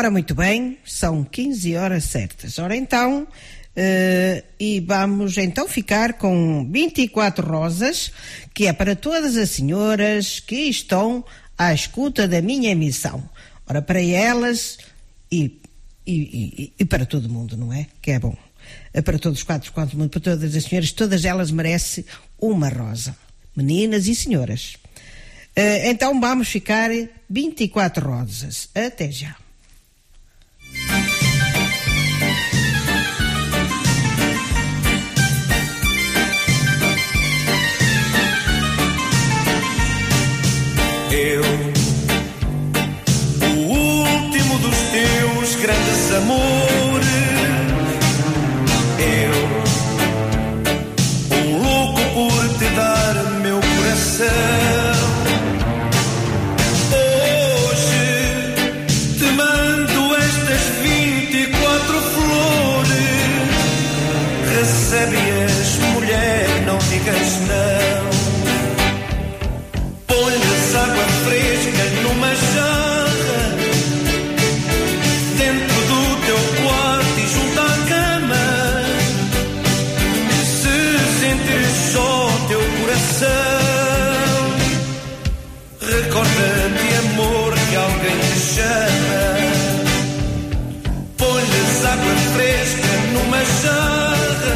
Ora, muito bem, são 15 horas certas. Ora, então, e vamos então ficar com 24 rosas, que é para todas as senhoras que estão à escuta da minha emissão. Ora, para elas e para todo mundo, não é? Que é bom. Para todos os quatro, para todas as senhoras, todas elas merecem uma rosa. Meninas e senhoras. Então vamos ficar 24 rosas. Até já. Eu, o último dos teus grandes amores, eu, um louco por te dar meu coração. Hoje te mando estas 24 flores, recebe-as, mulher, não digas não. Põe-lhes água fresca numa jarra, dentro do teu quarto e junto à cama. E se sentires só teu coração, recorda-te, amor, que alguém te chama. Põe-lhes água fresca numa jarra,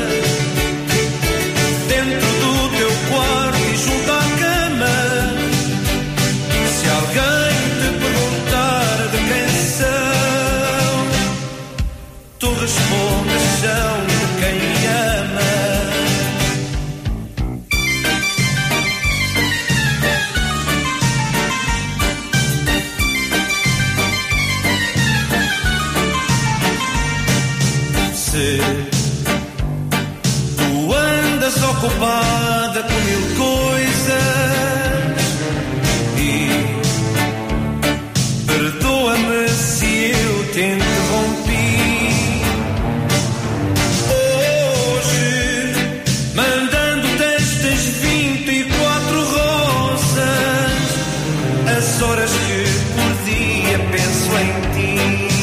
dentro do teu quarto e junto à cama. Se alguém te perguntar de quem são, tu respondes, são de quem me ama. Se tu andas ocupada com mil coisas, perdoa-me se eu te interrompi. Hoje, mandando-te estas 24 rosas, as horas que por dia penso em ti.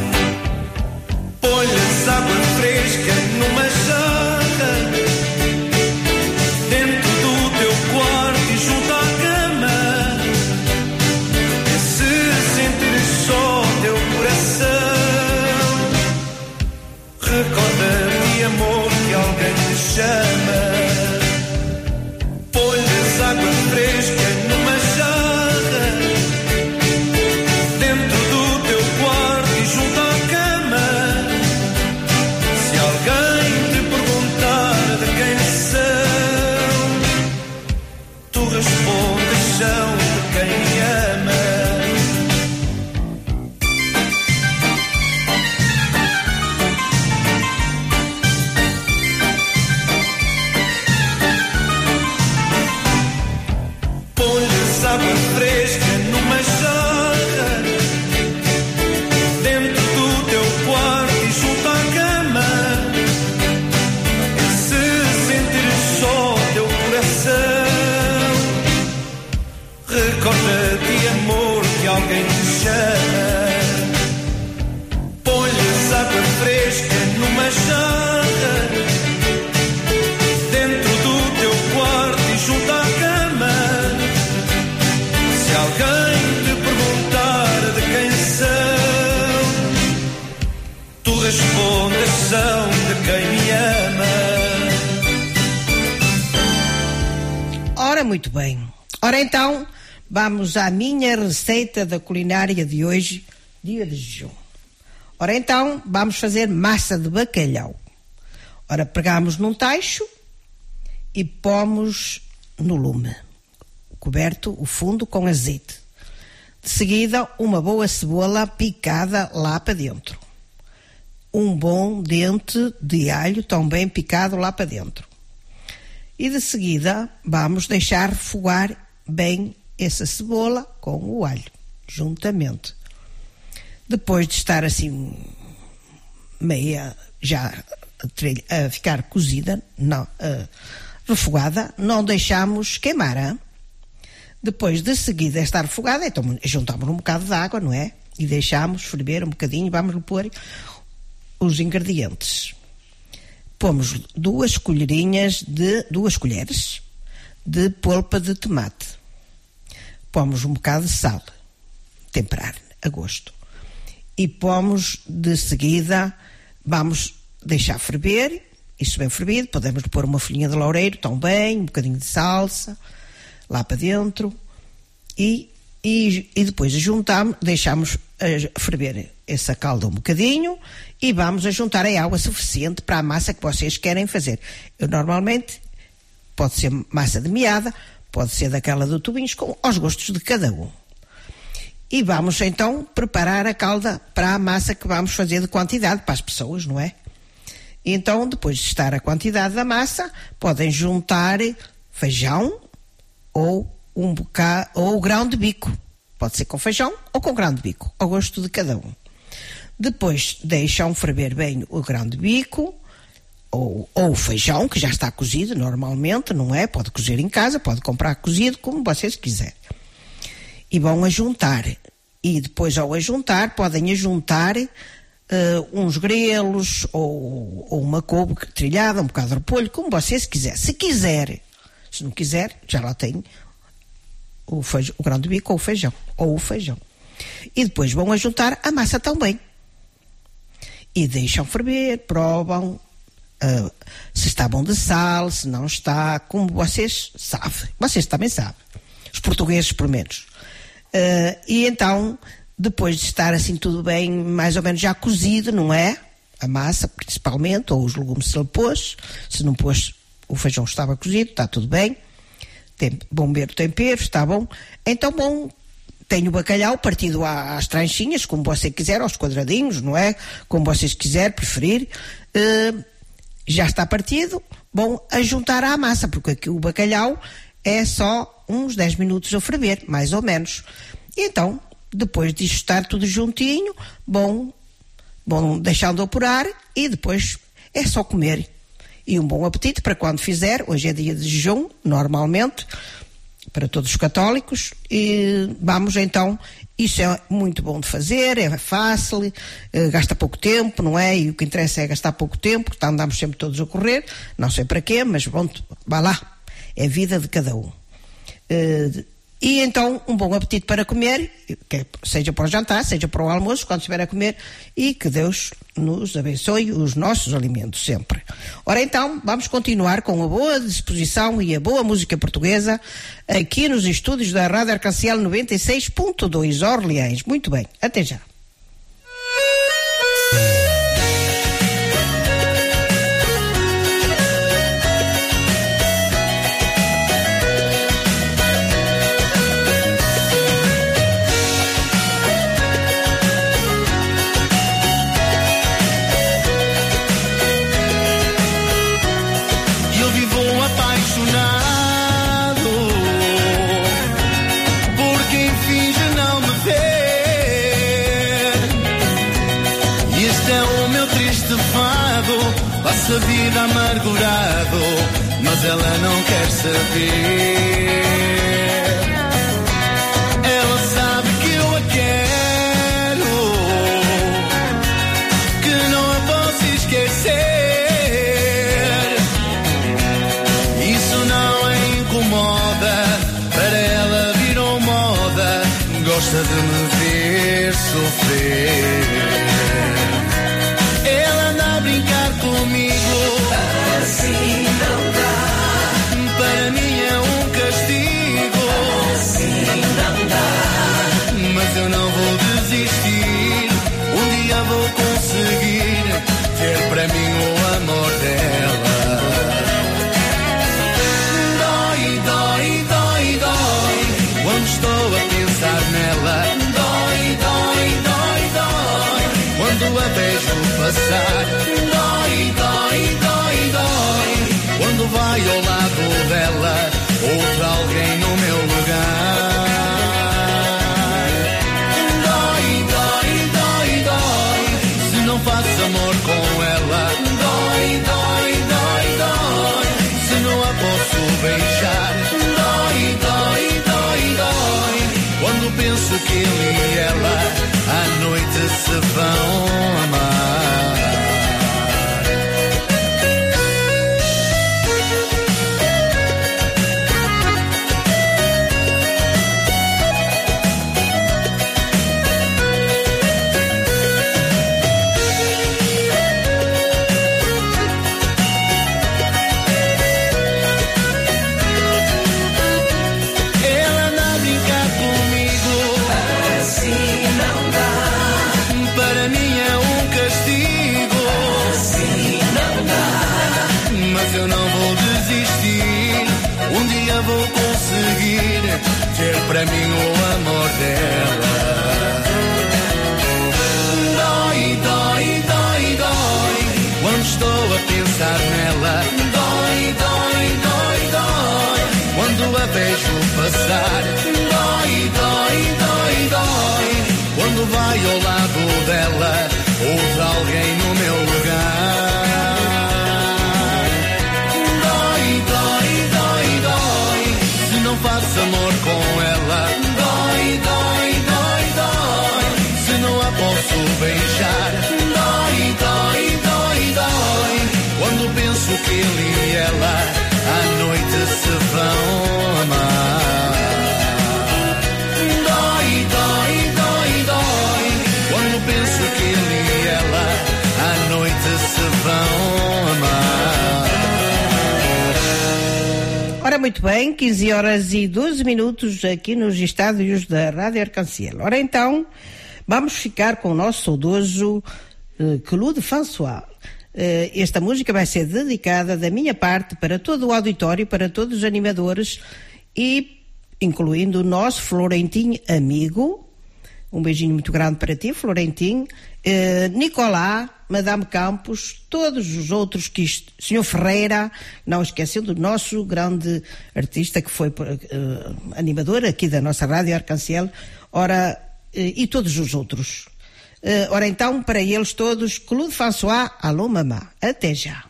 Põe-lhes água fresca numa jarra, dentro do teu quarto e junto à cama. E se sentires só teu coração, recorda-te, amor, que alguém te chama. Põe-lhes água fresca numa jarra, dentro do teu quarto e junto à cama. Se alguém te perguntar de quem são, tu respondes, são de quem me ama. Põe-lhes água fresca numa jarra, dentro do teu quarto e junto à cama. E se sentires só teu coração, recorda-te, amor, que alguém te chama. Põe-lhes água fresca numa jarra, dentro do teu quarto e junto à cama. Se alguém te perguntar de quem são, tu respondes, são de quem me ama. Ora, muito bem. Ora, então, vamos à minha receita da culinária de hoje, dia de jejum. Ora, então, vamos fazer massa de bacalhau. Ora, pegamos num tacho e pomos no lume, coberto o fundo com azeite. De seguida, uma boa cebola picada lá para dentro. Um bom dente de alho também picado lá para dentro. E de seguida, vamos deixar refogar bem essa cebola com o alho, juntamente. Depois de estar assim meia já a ficar cozida, refogada, não deixamos queimar. Hein? Depois de seguida esta refogada, então juntamos um bocado de água, não é? E deixamos ferver um bocadinho e vamos pôr os ingredientes. Pomos 2 colheres de polpa de tomate. Pomos um bocado de sal, temperar a gosto. E pomos de seguida, vamos deixar ferver, isso bem fervido, podemos pôr uma folhinha de loureiro também, um bocadinho de salsa, lá para dentro, e depois juntamos, deixamos ferver essa calda um bocadinho e vamos a juntar a água suficiente para a massa que vocês querem fazer. Eu normalmente, pode ser massa de meada, pode ser daquela do tubinhos, aos gostos de cada um. E vamos então preparar a calda para a massa que vamos fazer de quantidade para as pessoas, não é? E então, depois de estar a quantidade da massa, podem juntar feijão ou um bocado, ou grão de bico. Pode ser com feijão ou com grão de bico, ao gosto de cada um. Depois deixam ferver bem o grão de bico ou o feijão, que já está cozido normalmente, não é? Pode cozer em casa, pode comprar cozido, como vocês quiserem. E vão ajuntar. E depois, ao ajuntar, podem ajuntar uns grelos ou uma couve trilhada, um bocado de repolho, como vocês quiserem. Se quiser, se não quiser, já lá tem o grão de bico ou o feijão. E depois vão ajuntar a massa também. E deixam ferver, provam se está bom de sal, se não está, como vocês sabem. Vocês também sabem. Os portugueses, pelo menos. E então, depois de estar assim tudo bem, mais ou menos já cozido, não é? A massa, principalmente, ou os legumes se ele pôs. Se não pôs, o feijão estava cozido, está tudo bem. Bom ver o tempero, está bom. Então, bom, tenho o bacalhau partido às tranchinhas, como você quiser, aos quadradinhos, não é? Como vocês quiserem, preferir. Já está partido. Bom, a juntar à massa, porque aqui o bacalhau é só uns 10 minutos a ferver, mais ou menos. E então, depois disto estar tudo juntinho, bom deixando apurar e depois é só comer. E um bom apetite para quando fizer. Hoje é dia de jejum, normalmente, para todos os católicos. E vamos então, isso é muito bom de fazer, é fácil, gasta pouco tempo, não é? E o que interessa é gastar pouco tempo, porque andamos sempre todos a correr, não sei para quê, mas bom, vá lá, é a vida de cada um. E então, um bom apetite para comer, seja para o jantar, seja para o almoço, quando estiver a comer, e que Deus nos abençoe os nossos alimentos sempre. Ora então, vamos continuar com a boa disposição e a boa música portuguesa aqui nos estúdios da Rádio Arconciel 96.2 Orleans. Muito bem, até já. Passa a vida amargurado, mas ela não quer saber. Ela sabe que eu a quero, que não a posso esquecer. Isso não a incomoda, para ela virou moda, gosta de me ver sofrer. Ela anda a brincar comigo, assim não dá. Para mim é um castigo, assim não dá. Mas eu não vou desistir, um dia vou conseguir ter para mim o amor dela. Dói, dói, dói, dói, quando estou a pensar nela. Dói, dói, dói, dói, quando a vejo passar. Dói, dói, dói, dói, quando vai ao lado dela outro alguém no meu lugar. Dói, dói, dói, dói, se não faço amor com ela. Dói, dói, dói, dói, se não a posso beijar. Dói, dói, dói, que ele e ela à noite se vão amar. Eu não vou desistir, um dia vou conseguir ter para mim o amor dela. Dói, dói, dói, dói, quando estou a pensar nela. Dói, dói, dói, dói, quando a vejo passar. Dói, dói, dói, dói, quando vai ao lado dela outro alguém no meu lugar. Faço amor com ela. Dói, dói, dói, dói, se não a posso beijar. Dói, dói, dói, dói, quando penso que ele e ela à noite se vão amar. Dói, dói, dói, dói, quando penso que ele e ela à noite se vão amar. Ora, muito bem, 15 horas e 12 minutos aqui nos estádios da Rádio Arc-en-Ciel. Ora, então, vamos ficar com o nosso saudoso Claude François. Esta música vai ser dedicada da minha parte para todo o auditório, para todos os animadores e incluindo o nosso Florentin amigo. Um beijinho muito grande para ti, Florentin. Nicolás, Madame Campos, todos os outros, Sr. Ferreira, não esquecendo do nosso grande artista que foi animador aqui da nossa Rádio Arc-en-Ciel, ora, e todos os outros. Ora então, para eles todos, Claude François, alô mamá, até já.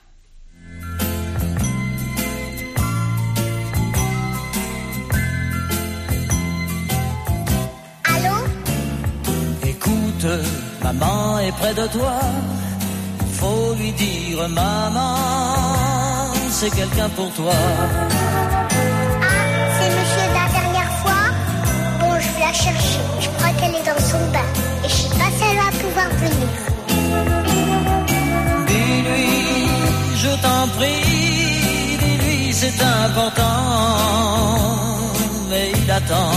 Maman est près de toi, faut lui dire maman, c'est quelqu'un pour toi. Ah, c'est monsieur de la dernière fois. Bon, je vais la chercher, je crois qu'elle est dans son bain et je sais pas si elle va pouvoir venir. Dis-lui, je t'en prie, dis-lui c'est important, mais il attend.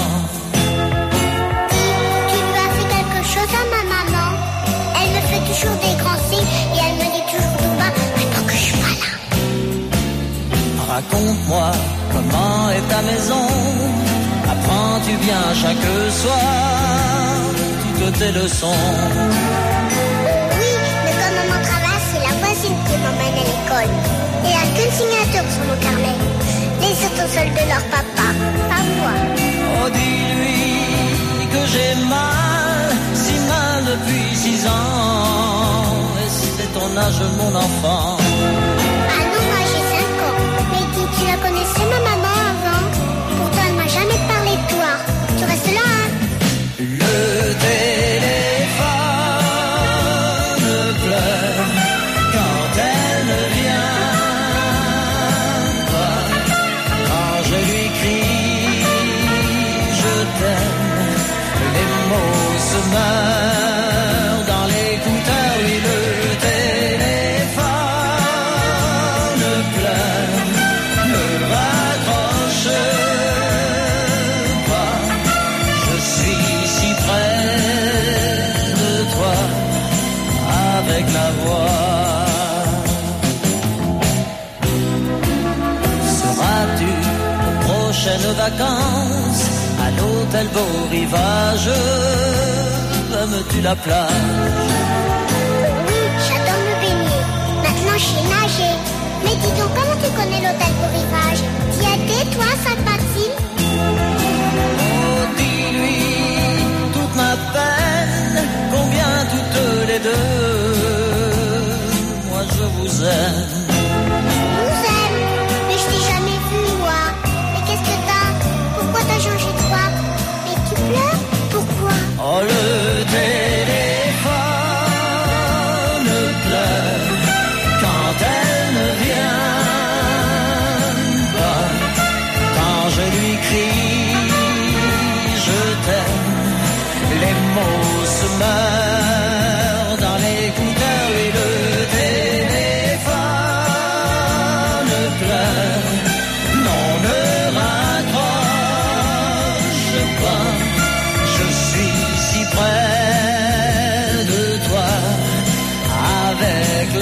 À ma maman, elle me fait toujours des grands signes et elle me dit toujours tout bas, maintenant que je suis pas là. Raconte-moi comment est ta maison, apprends-tu bien chaque soir toutes tes leçons. Oui, mais quand maman travaille, c'est la voisine qui m'emmène à l'école. Et elle a qu'une signature sur mon carnet, les autres seuls de leur papa, pas moi. Oh, dis-lui que j'ai mal depuis 6 ans, et c'est ton âge mon enfant. Ah non, moi j'ai 5 ans. Mais dis, tu la connaissais ma maman avant? Pourtant elle m'a jamais parlé de toi. Tu restes là, hein? Le téléphone pleure quand elle ne vient pas. Quand je lui crie je t'aime, les mots se meurent dans l'écouteur, oui, le téléphone pleure, ne raccroche pas, je suis si près de toi, avec la voix. Seras-tu aux prochaines vacances à l'hôtel Beau Rivage? Aimes-tu la plage? Oui, j'adore me baigner. Maintenant, je sais nager. Mais dis donc, comment tu connais l'hôtel Beau Rivage? T'y as été, toi, Sainte-Maxime? Oh, dis-lui toute ma peine, combien toutes les deux, moi je vous aime. Nous aime? Mais je t'ai jamais vu, moi. Mais qu'est-ce que t'as? Pourquoi t'as changé de voix? Mais tu pleures? Pourquoi?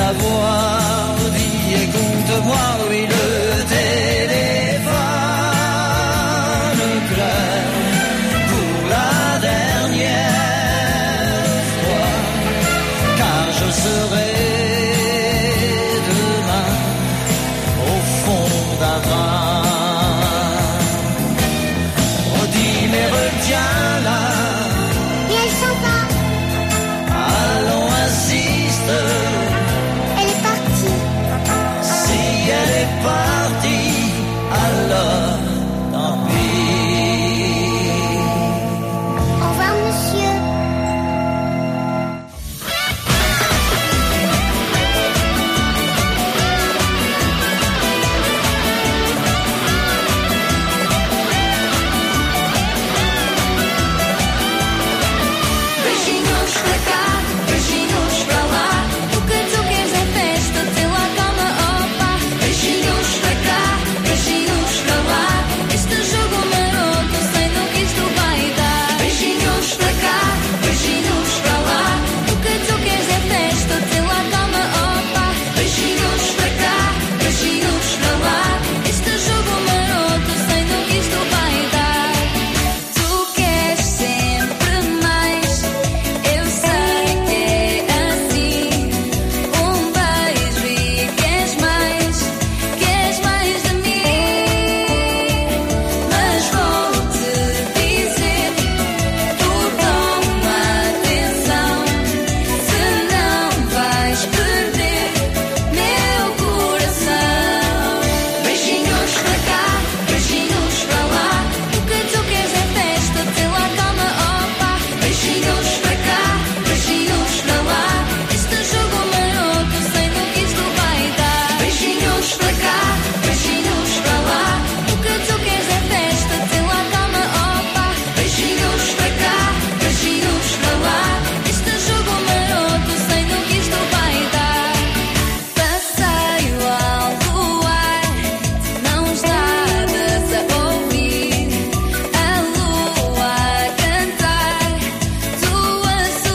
la voix dit écoute-moi, oui le téléphone clair pour la dernière fois, car je serai demain au fond d'un vin. Redis mais retiens-la. Mais elle s'en va. Allons insiste. Elle est partie. Si elle est partie, alors tant pis. Au revoir, monsieur. Beijinhos pra cá, beijinhos pra lá. O que tu queres é festa, sei lá, calma, opa. Beijinhos pra cá, beijinhos pra lá. Este jogo maroto, sei no que isto vai dar. Beijinhos pra cá, beijinhos pra lá. O que tu queres é festa, sei lá, calma, opa. Beijinhos pra cá, beijinhos pra lá. Este jogo maroto, sei no que isto vai dar. Tu queres sempre mais, eu sei que é assim. Beijo e queres mais de mim. Mas vou-te dizer, tu toma atenção, senão vais perder meu coração. Beijinhos pra cá, beijinhos pra lá. O que tu queres é festa, sei lá, calma, opa. Beijinhos pra cá, beijinhos pra lá. Este jogo maroto, sei no que isto vai dar. Beijinhos pra cá, beijinhos pra lá. O que tu queres é festa, sei lá, calma, opa. Beijinhos pra cá, beijinhos pra lá. Este jogo maroto, sei no que isto vai dar. Passeio ao luar, não estavas a ouvir a lua a cantar, tu a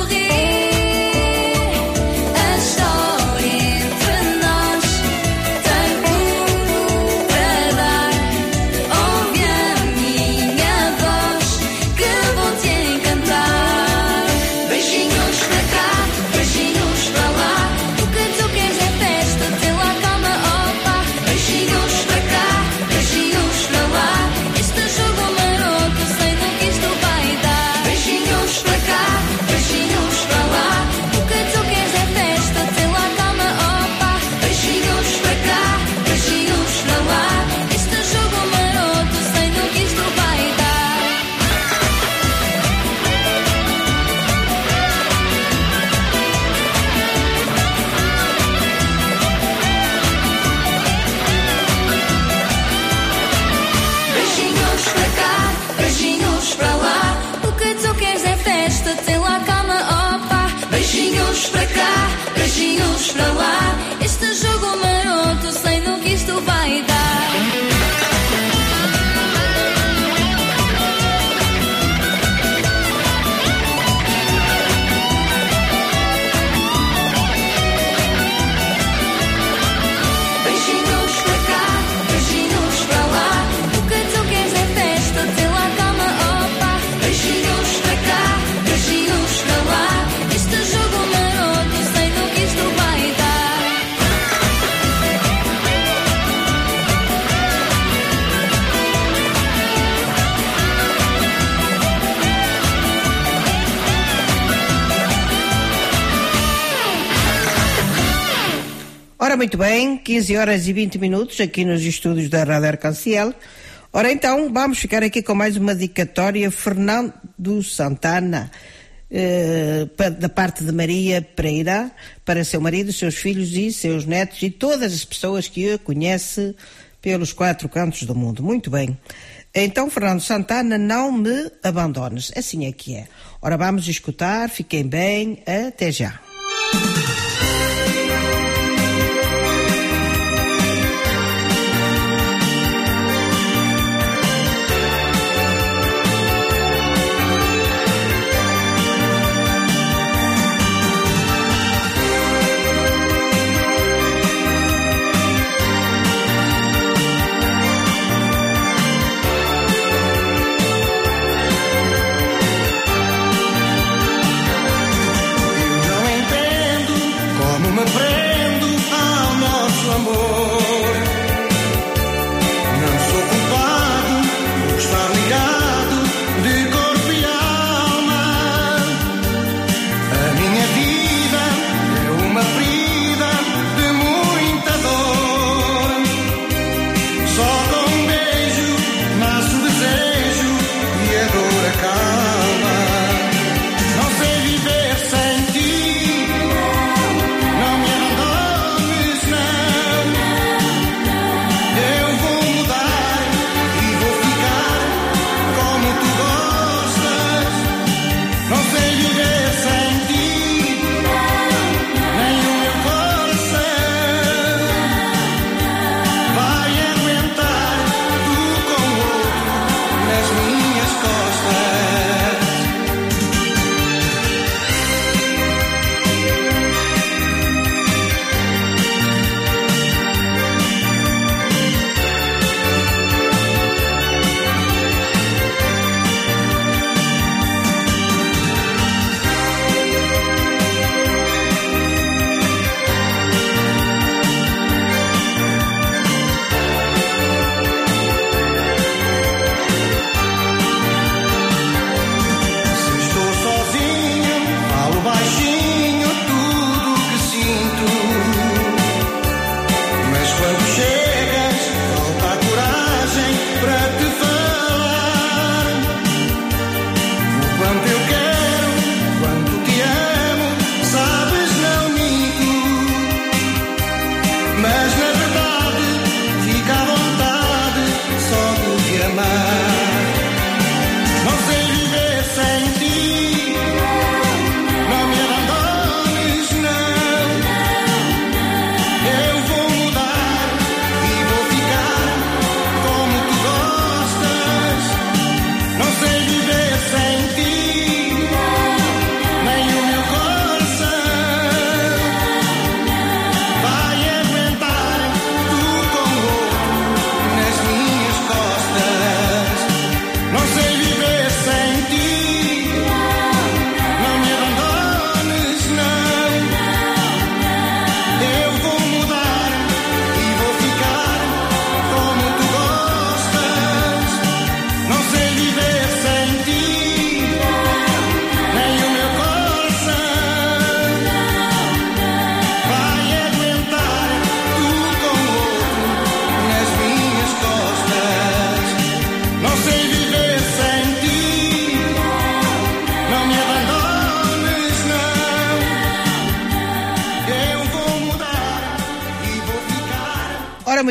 sorrir. A história entre nós tem tudo para dar. Ouve a minha voz que vou te encantar. Beijinhos para cá, beijinhos para lá. O que tu queres é festa, sei lá, calma, opa. Beijinhos para cá, beijinhos para lá. Este jogo maroto, sei no que isto vai dar. Beijinhos para cá, beijinhos para lá. O que tu queres é festa, sei lá, calma, opa. Beijinhos para cá, beijinhos para lá. Este jogo maroto, sei no que isto vai dar. Beijinhos para cá, beijinhos para lá. O que tu queres é festa, sei lá, calma, opa. Beijinhos para cá, beijinhos para lá. Este jogo maroto, sei no que isto vai dar. Beijinhos para cá, beijinhos para lá. O que tu queres é festa, sei lá, calma, opa. Beijinhos para cá, beijinhos para lá. Este jogo maroto, sei no que isto vai dar. Ora, muito bem, 15 horas e 20 minutos aqui nos estúdios da Rádio Arconciel. Ora, então, vamos ficar aqui com mais uma dedicatória. Fernando Santana, da parte de Maria Pereira, para seu marido, seus filhos e seus netos e todas as pessoas que a conhecem pelos 4 cantos do mundo. Muito bem. Então, Fernando Santana, não me abandones. Assim é que é. Ora, vamos escutar, fiquem bem, até já.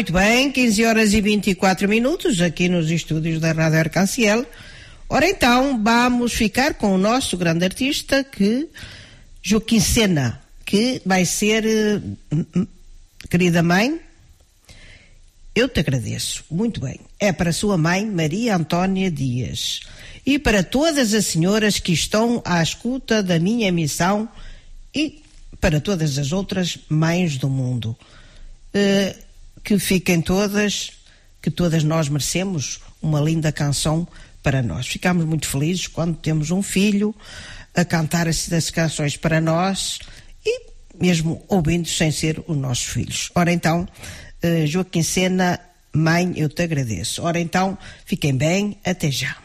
muito bem, 15 horas e 24 minutos aqui nos estúdios da Rádio Arcanciel. Ora então, vamos ficar com o nosso grande artista, Joaquim Sena, que vai ser, querida mãe, eu te agradeço, muito bem. É para a sua mãe, Maria Antónia Dias, e para todas as senhoras que estão à escuta da minha emissão e para todas as outras mães do mundo. Que fiquem todas, que todas nós merecemos uma linda canção para nós. Ficamos muito felizes quando temos um filho a cantar essas canções para nós e mesmo ouvindo sem ser os nossos filhos. Ora então, Joaquim Sena, mãe, eu te agradeço. Ora então, fiquem bem, até já.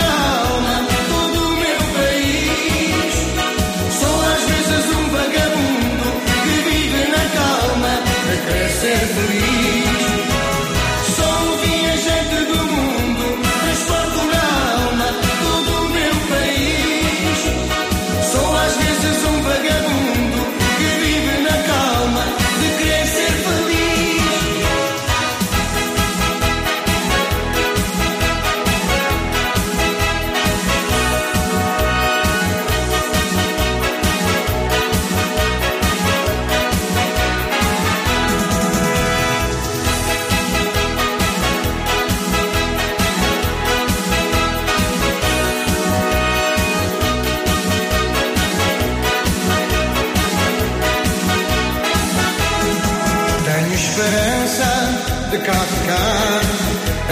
Vagabundo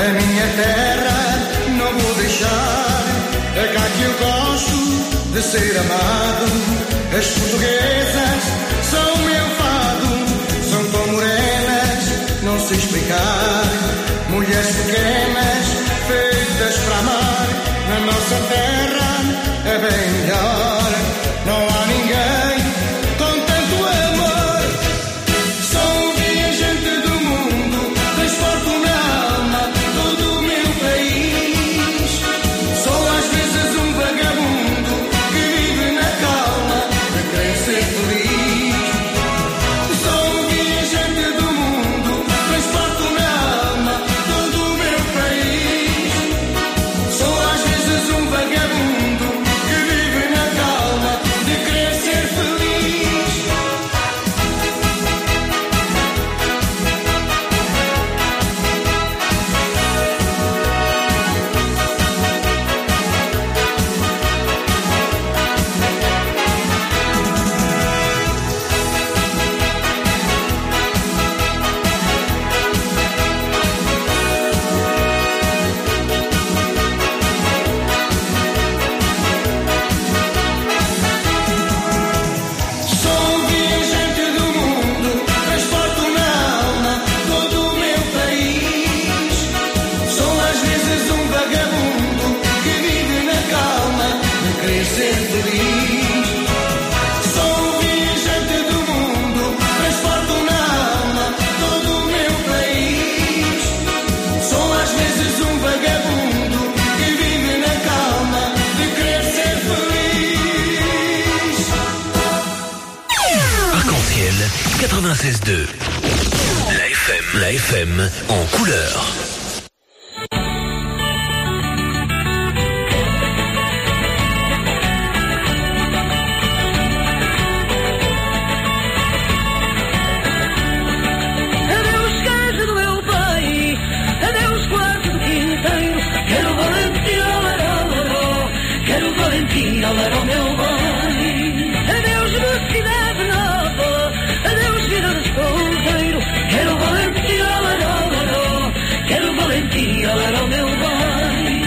a minha terra não vou deixar. É cá que eu gosto de ser amado. As portuguesas são o meu fado, são tão morenas, não sei explicar. Mulheres pequenas, feitas para amar. Na nossa terra é bem melhor. Não há ninguém com tanto amor. Sou um viajante do mundo, transporto na alma todo o meu país. Sou às vezes um vagabundo que vive na calma de querer ser feliz. Sou um viajante do mundo, transporto na alma todo o meu país. Sou às vezes um vagabundo que vive na calma de querer ser feliz. Sou um viajante do mundo, transporto na alma todo o meu país. Sou às vezes um vagabundo que vive na calma de querer ser feliz. Sou um viajante do mundo, transporto na alma todo o meu país. Sou às vezes um vagabundo que vive na calma de querer ser feliz. Arc-en-ciel 96.2. La FM en couleur. Adeus, casa do meu pai, adeus, quarto do quinteiro. Quero valentia, laró, laró. Quero valentia, laró, meu pai. Adeus, velocidade nova, adeus, vida de solteiro. Quero valentia, laró, laró. Quero valentia, laró, meu pai.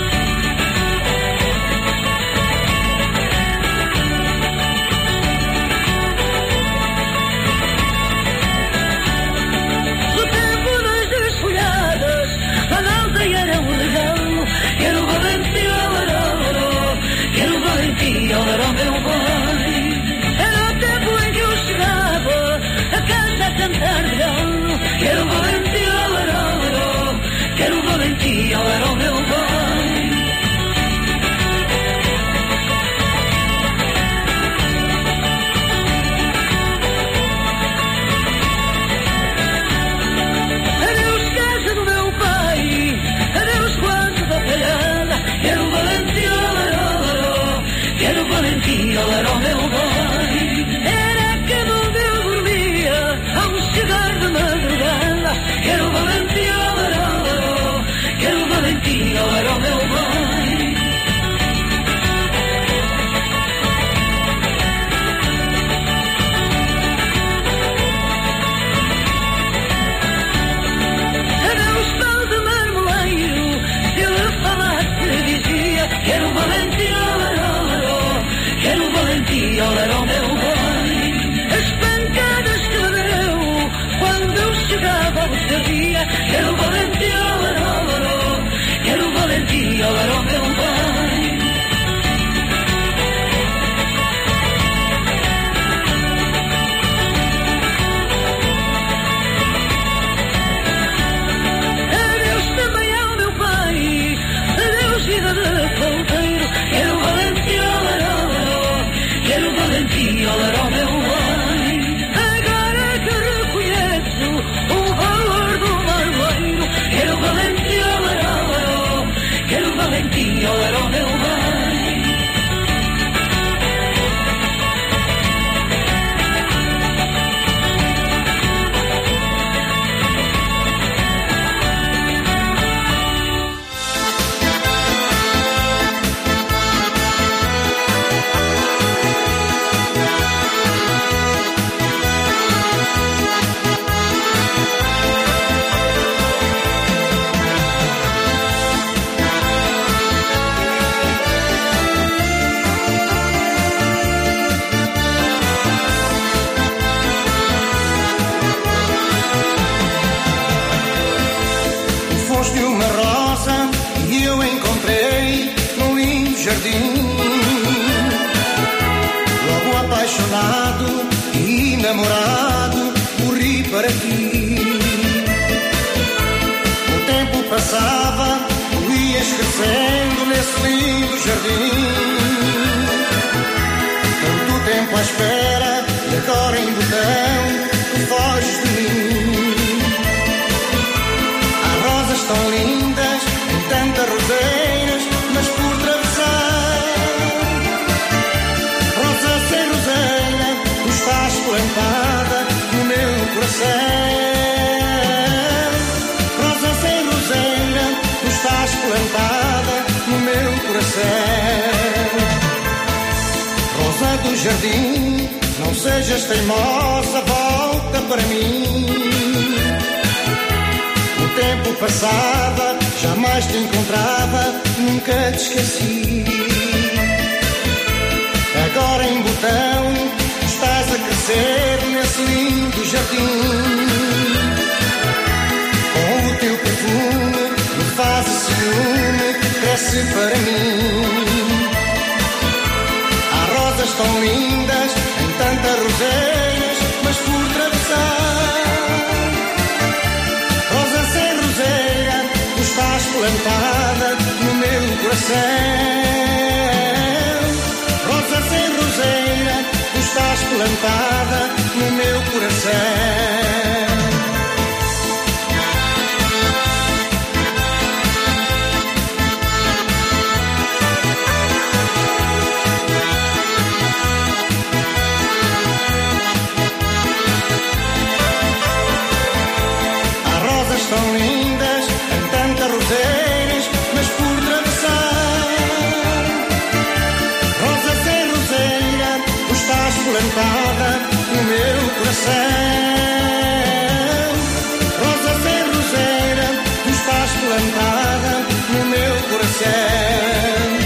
Do tempo das desfolhadas, a malta era um legal. Quero valentia, laró, laró. Quero valentia, laró, meu pai. Era o tempo em que eu chegava a casa a cantar de galo. Quero valentia, laró, laró. Quero valentia, laró, meu pai. Adeus, casa do meu pai, adeus, quarto da palhada. Quero valentia, laró, laró. Quero valentia, laró, meu pai. Era a cama onde eu dormia ao chegar de madrugada. Quero valentia, laró, laró. Quero valentia, laró, meu pai. Adeus, pão de marmoleiro, se eu falasse dizia. Quero valentia, laró, laró. Quero valentia, laró, meu pai. As pancadas que me deu quando eu chegava ao dia. Quero valentia, laró, laró. Quero valentia, laró, meu pai. Adeus também ao meu pai, adeus vida de solteiro. Quero valentia, laró, laró. Quero valentia. jardim. Logo apaixonado e namorado, morri para ti. O tempo passava, tu ias crescendo nesse lindo jardim. Tanto tempo à espera, e agora em botão, tu foges de mim. Há rosas tão lindas, em tantas roseiras, mas por travessar. Rosa sem roseira, tu estás plantada no meu coração. Rosa sem roseira, tu estás plantada no meu coração. Rosa do jardim, não sejas teimosa, volta para mim. O tempo passava, jamais te encontrava, nunca te esqueci. Agora em botão, estás a crescer nesse lindo jardim. Com o teu perfume, me fazes ciúme, cresce para mim. Há rosas tão lindas, em tantas roseiras, mas por travessar. Rosa sem roseira, tu estás plantada no meu coração. Rosa sem roseira, tu estás plantada no meu coração. Tão lindas, em tantas roseiras, mas por travessar. Rosa sem roseira, tu estás plantada no meu coração. Rosa sem roseira, tu estás plantada no meu coração.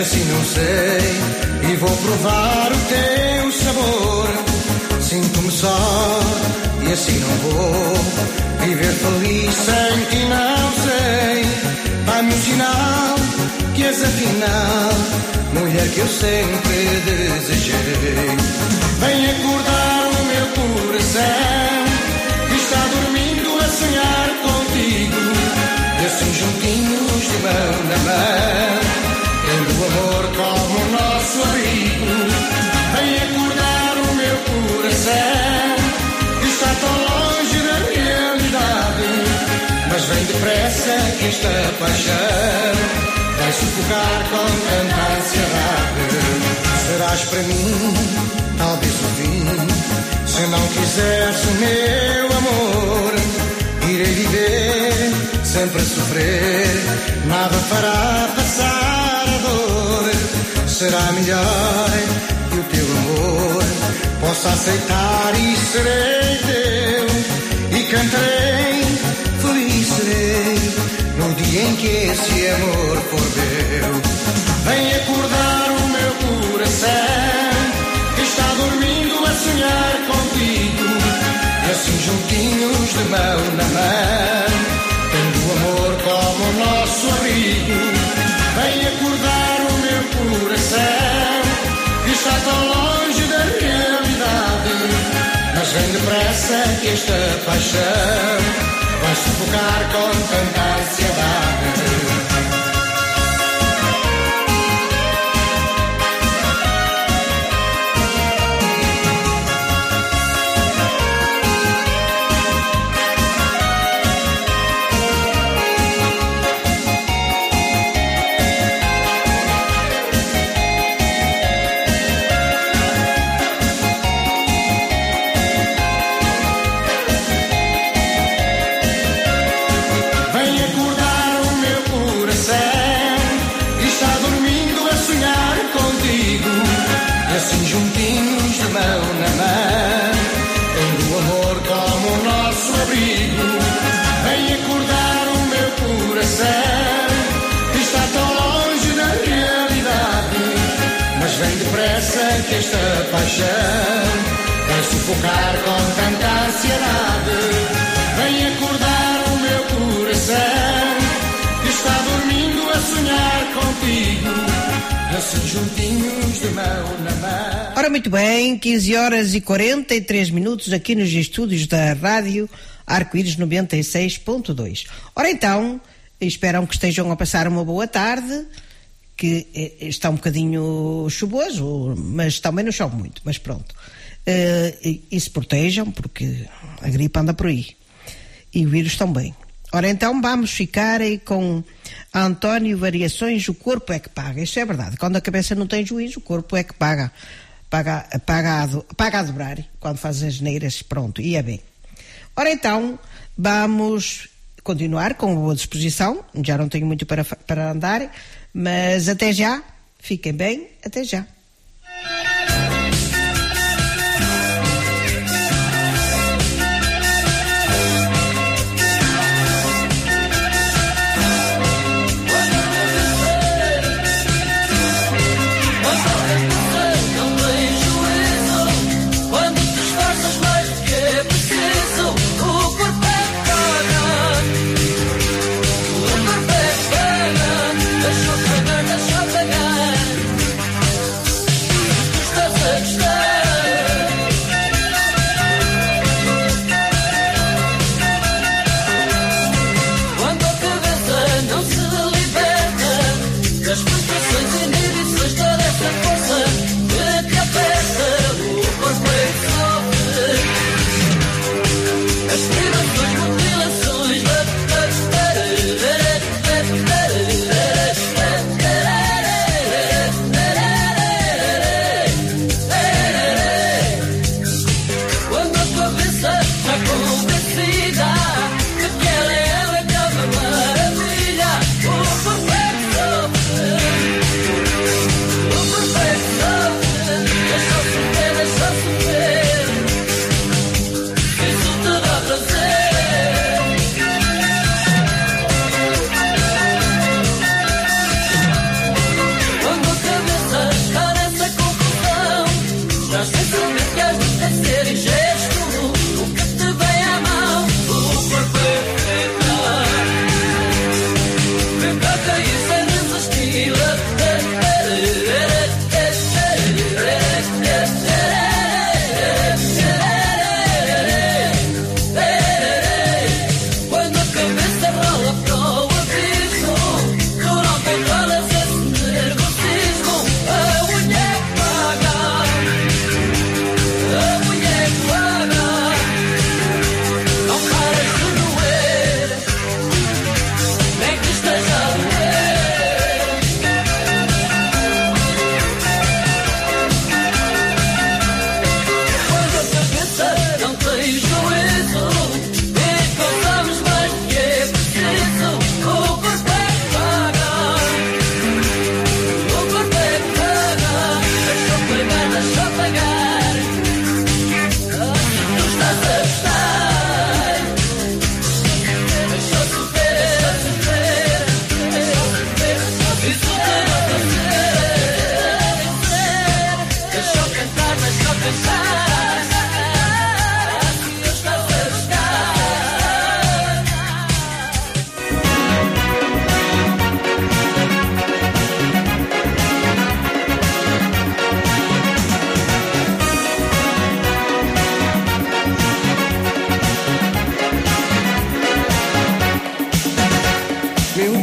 assim não sei, e vou provar o teu sabor. Sinto-me só, e assim não vou viver feliz sem ti, não sei. Dá-me um sinal que és afinal mulher que eu sempre desejei. Vem acordar o meu coração que está dormindo a sonhar contigo, e assim juntinhos de mão na mão, tendo o amor como o nosso abrigo. Vem acordar o meu coração que está tão longe da realidade, mas vem depressa que esta paixão vai sufocar com tanta ansiedade. Serás para mim talvez o fim, se não quiseres o meu amor. Irei viver sempre a sofrer, nada fará passar a dor. Será melhor que o teu amor possa aceitar, e serei teu, e cantarei, feliz serei no dia em que esse amor for meu. Vem acordar o meu coração que está dormindo a sonhar contigo, e assim juntinhos de mão na mão, tendo o amor como o nosso abrigo. Vem acordar o meu coração que está tão longe da realidade, mas vem depressa que esta paixão vai sufocar com tanta ansiedade. Assim juntinhos de mão na mão, tendo o amor como o nosso abrigo. Vem acordar o meu coração que está tão longe da realidade, mas vem depressa que esta paixão vai sufocar com tanta ansiedade. Vem acordar o meu coração que está dormindo a sonhar contigo, assim juntinhos de mão na mão. Ora, muito bem, 15h43 aqui nos estúdios da Rádio Arco-Íris 96.2. Ora então, esperam que estejam a passar uma boa tarde, que está um bocadinho chuvoso, mas também não chove muito, mas pronto. E se protejam, porque a gripe anda por aí. E o vírus também. Ora então, vamos ficar aí com António Variações, o corpo é que paga. Isso é verdade. Quando a cabeça não tem juízo, o corpo é que paga a dobrar. Quando faz as neiras, pronto, e é bem. Ora então, vamos continuar com boa disposição. Já não tenho muito para andar, mas até já. Fiquem bem, até já.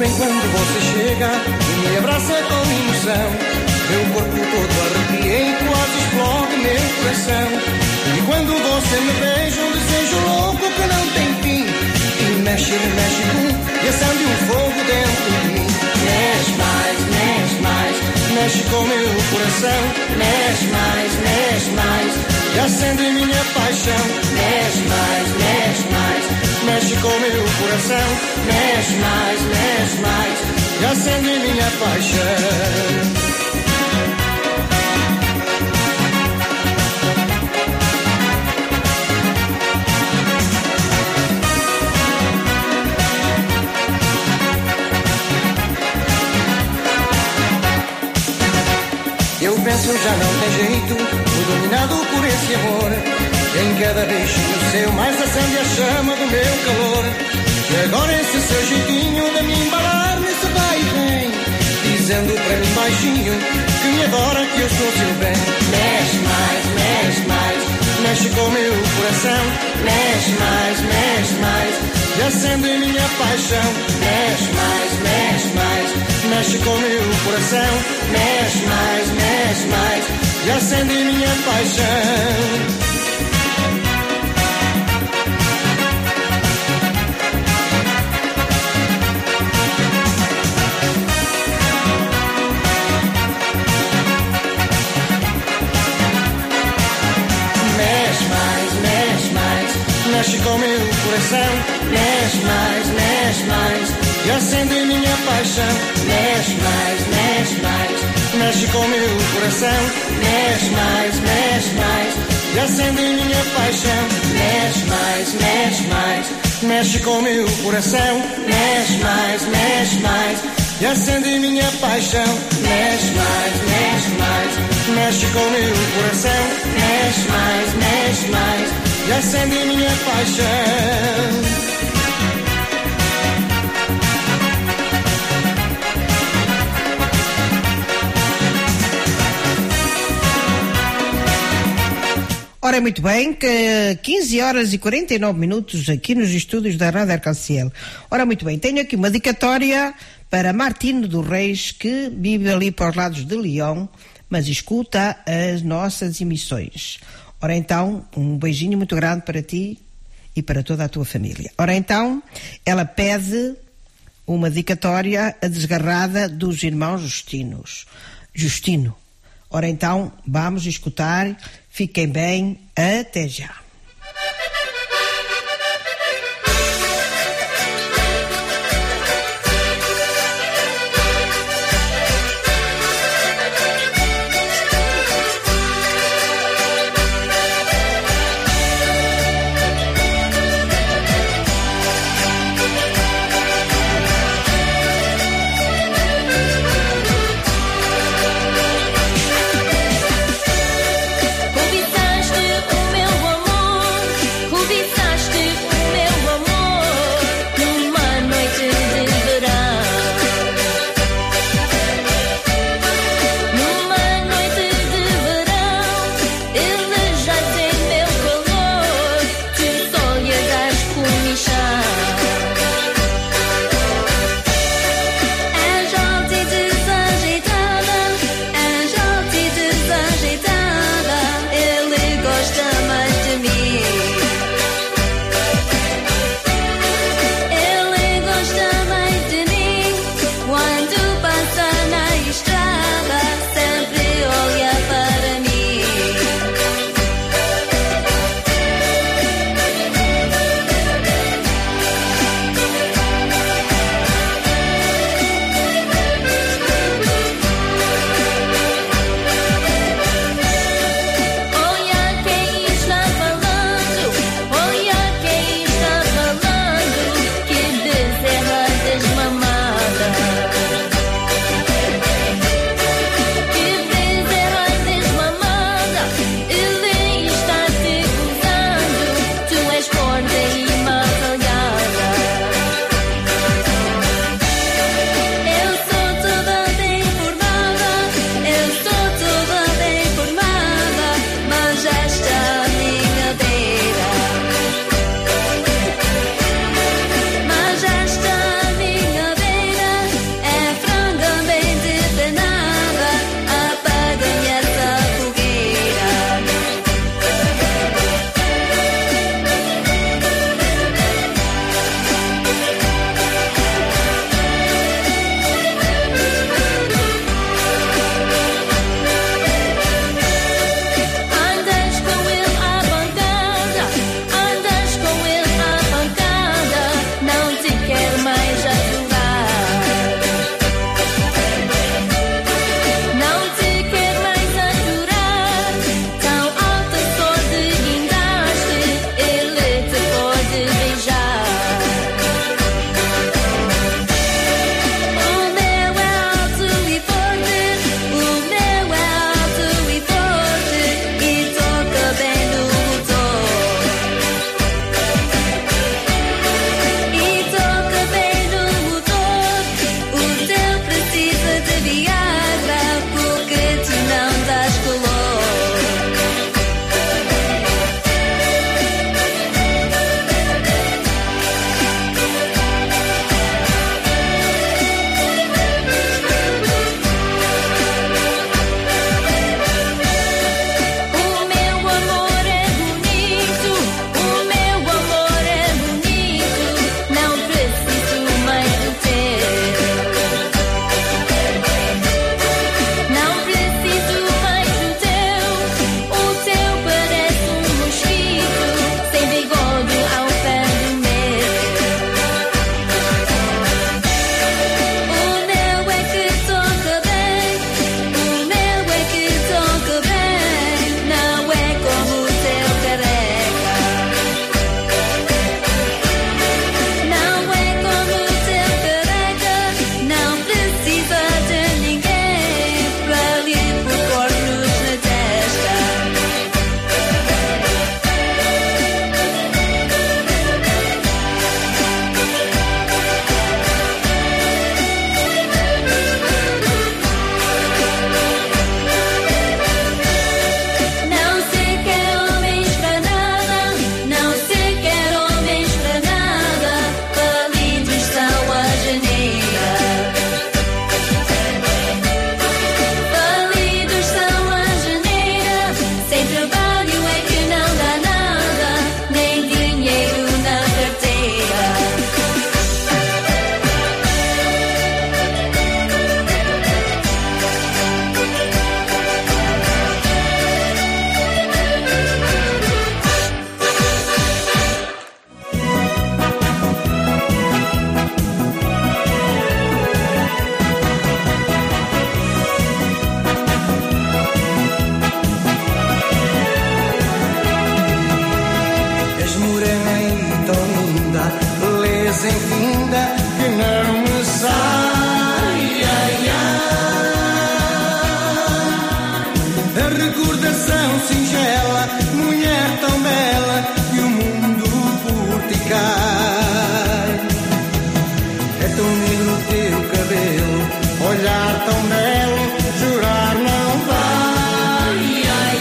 bem quando você chega e me abraça com emoção. Meu corpo todo arrepia e quase explode meu coração. E quando você me beija, um desejo louco que não tem fim. E mexe, mexe, pum, e acende um fogo dentro de mim. Mexe mais, mexe com meu coração. Mexe mais, e acende minha paixão. Mexe mais, mexe com meu coração. Mexe mais, e acende minha paixão. Eu penso já não tem jeito, fui dominado por esse amor. Em cada beijinho seu mais acende a chama do meu calor. E agora esse seu jeitinho de me embalar nesse vai e vem, dizendo pra mim baixinho que me adora, que eu sou seu bem. Mexe mais, mexe com meu coração. Mexe mais, e acende minha paixão. Mexe mais, mexe com meu coração. Mexe mais, e acende minha paixão. Mexe com meu coração, mexe mais, e acende minha paixão. Mexe mais, mexe com meu coração, mexe mais, e acende minha paixão. Mexe mais, mexe com meu coração, mexe mais, e acende minha paixão. Mexe mais, mexe com meu coração, mexe mais, e acende minha paixão. Ora, muito bem, que 15 horas e 49 minutos aqui nos estúdios da Rádio Arconciel. Ora, muito bem, tenho aqui uma dedicatória para Martino do Reis, que vive ali para os lados de Leão, mas escuta as nossas emissões. Ora então, um beijinho muito grande para ti e para toda a tua família. Ora então, ela pede uma dedicatória a desgarrada dos irmãos Justino. Ora então, vamos escutar. Fiquem bem, até já. Conquistaste o meu amor. És morena e tão linda, beleza infinda que não me sai. Ai, ai. A recordação singela, mulher tão bela que o mundo por ti cai. É tão negro o teu cabelo, olhar tão belo, jurar não vai. Ai,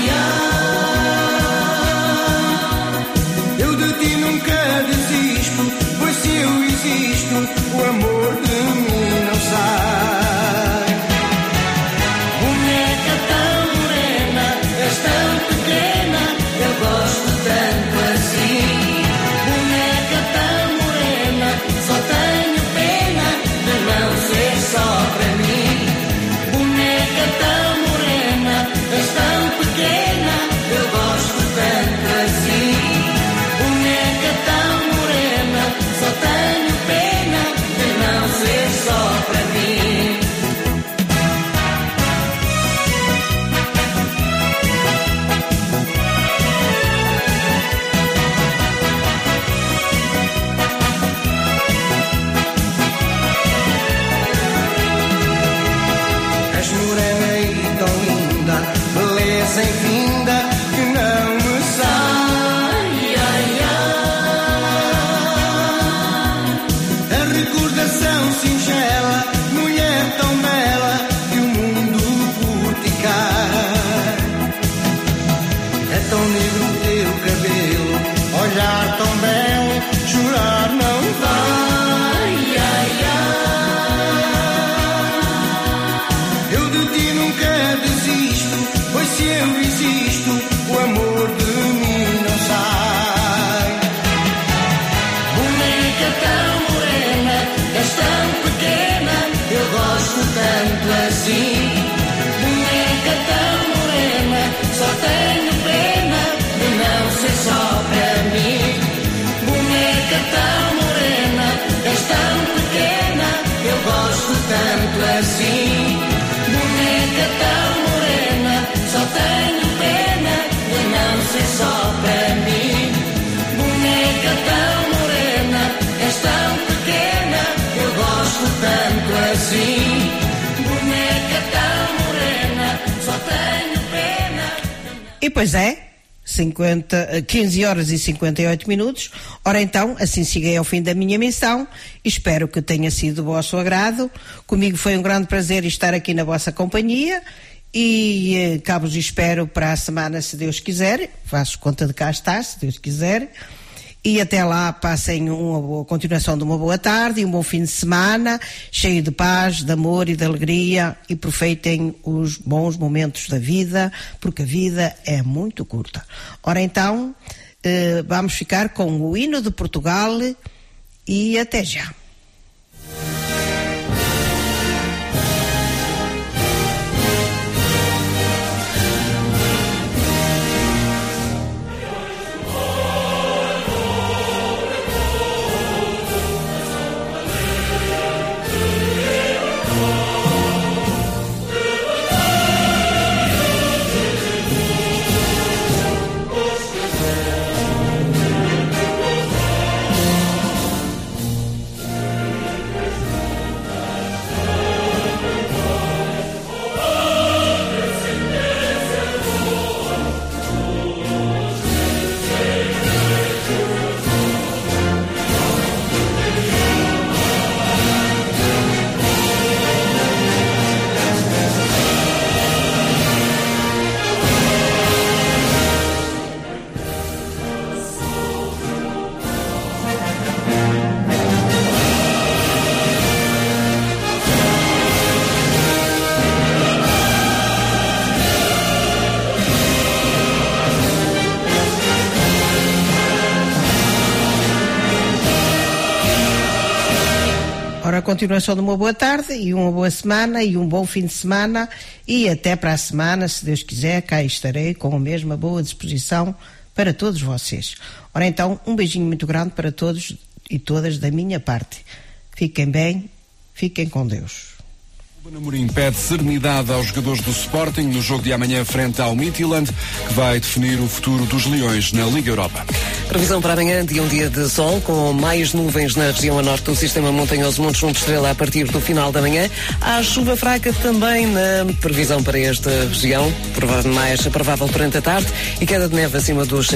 ai. Eu de ti nunca desisto, pois se eu existo, o amor de mim não sai. Boneca tão morena, és tão pequena, eu gosto tanto assim. Boneca tão morena, só tenho pena de não ser só para mim. Boneca tão morena, és tão pequena, eu gosto tanto assim. Boneca tão morena, só tenho pena de não ser só para mim. És morena e tão linda, beleza infinda que não me sai. Ai, ai. A recordação singela, mulher tão bela que o mundo por ti cai. É tão negro o teu cabelo, olhar tão belo, jurar não vai. Ai, ai. Eu de ti nunca desisto, pois se eu existo, o amor de mim não sai. Boneca tão morena, és tão pequena, eu gosto tanto assim. Boneca tão morena, só tenho pena de não ser só para mim. Boneca tão morena, és tão pequena, eu gosto tanto assim. Boneca tão morena, só tenho pena de não ser só para mim. Boneca tão morena, és tão pequena, eu gosto tanto assim. Boneca tão morena, só tenho pena. E pois é, 15 horas e 58 minutos. Ora então, assim cheguei ao fim da minha missão. Espero que tenha sido do vosso agrado. Comigo foi um grande prazer estar aqui na vossa companhia e cá vos espero para a semana, se Deus quiser. Faço conta de cá estar, se Deus quiser. E até lá passem uma boa continuação de uma boa tarde e um bom fim de semana, cheio de paz, de amor e de alegria, e aproveitem os bons momentos da vida, porque a vida é muito curta. Ora então, vamos ficar com o hino de Portugal e até já. Ora, a continuação de uma boa tarde e uma boa semana e um bom fim de semana, e até para a semana, se Deus quiser, cá estarei com a mesma boa disposição para todos vocês. Ora então, um beijinho muito grande para todos e todas da minha parte. Fiquem bem, fiquem com Deus. Amorim pede serenidade aos jogadores do Sporting no jogo de amanhã frente ao Midtjylland, que vai definir o futuro dos Leões na Liga Europa. Previsão para amanhã de um dia de sol, com mais nuvens na região a norte do sistema montanhoso Montes Junto Estrela a partir do final da manhã. Há chuva fraca também na previsão para esta região, mais provável durante a tarde, e queda de neve acima dos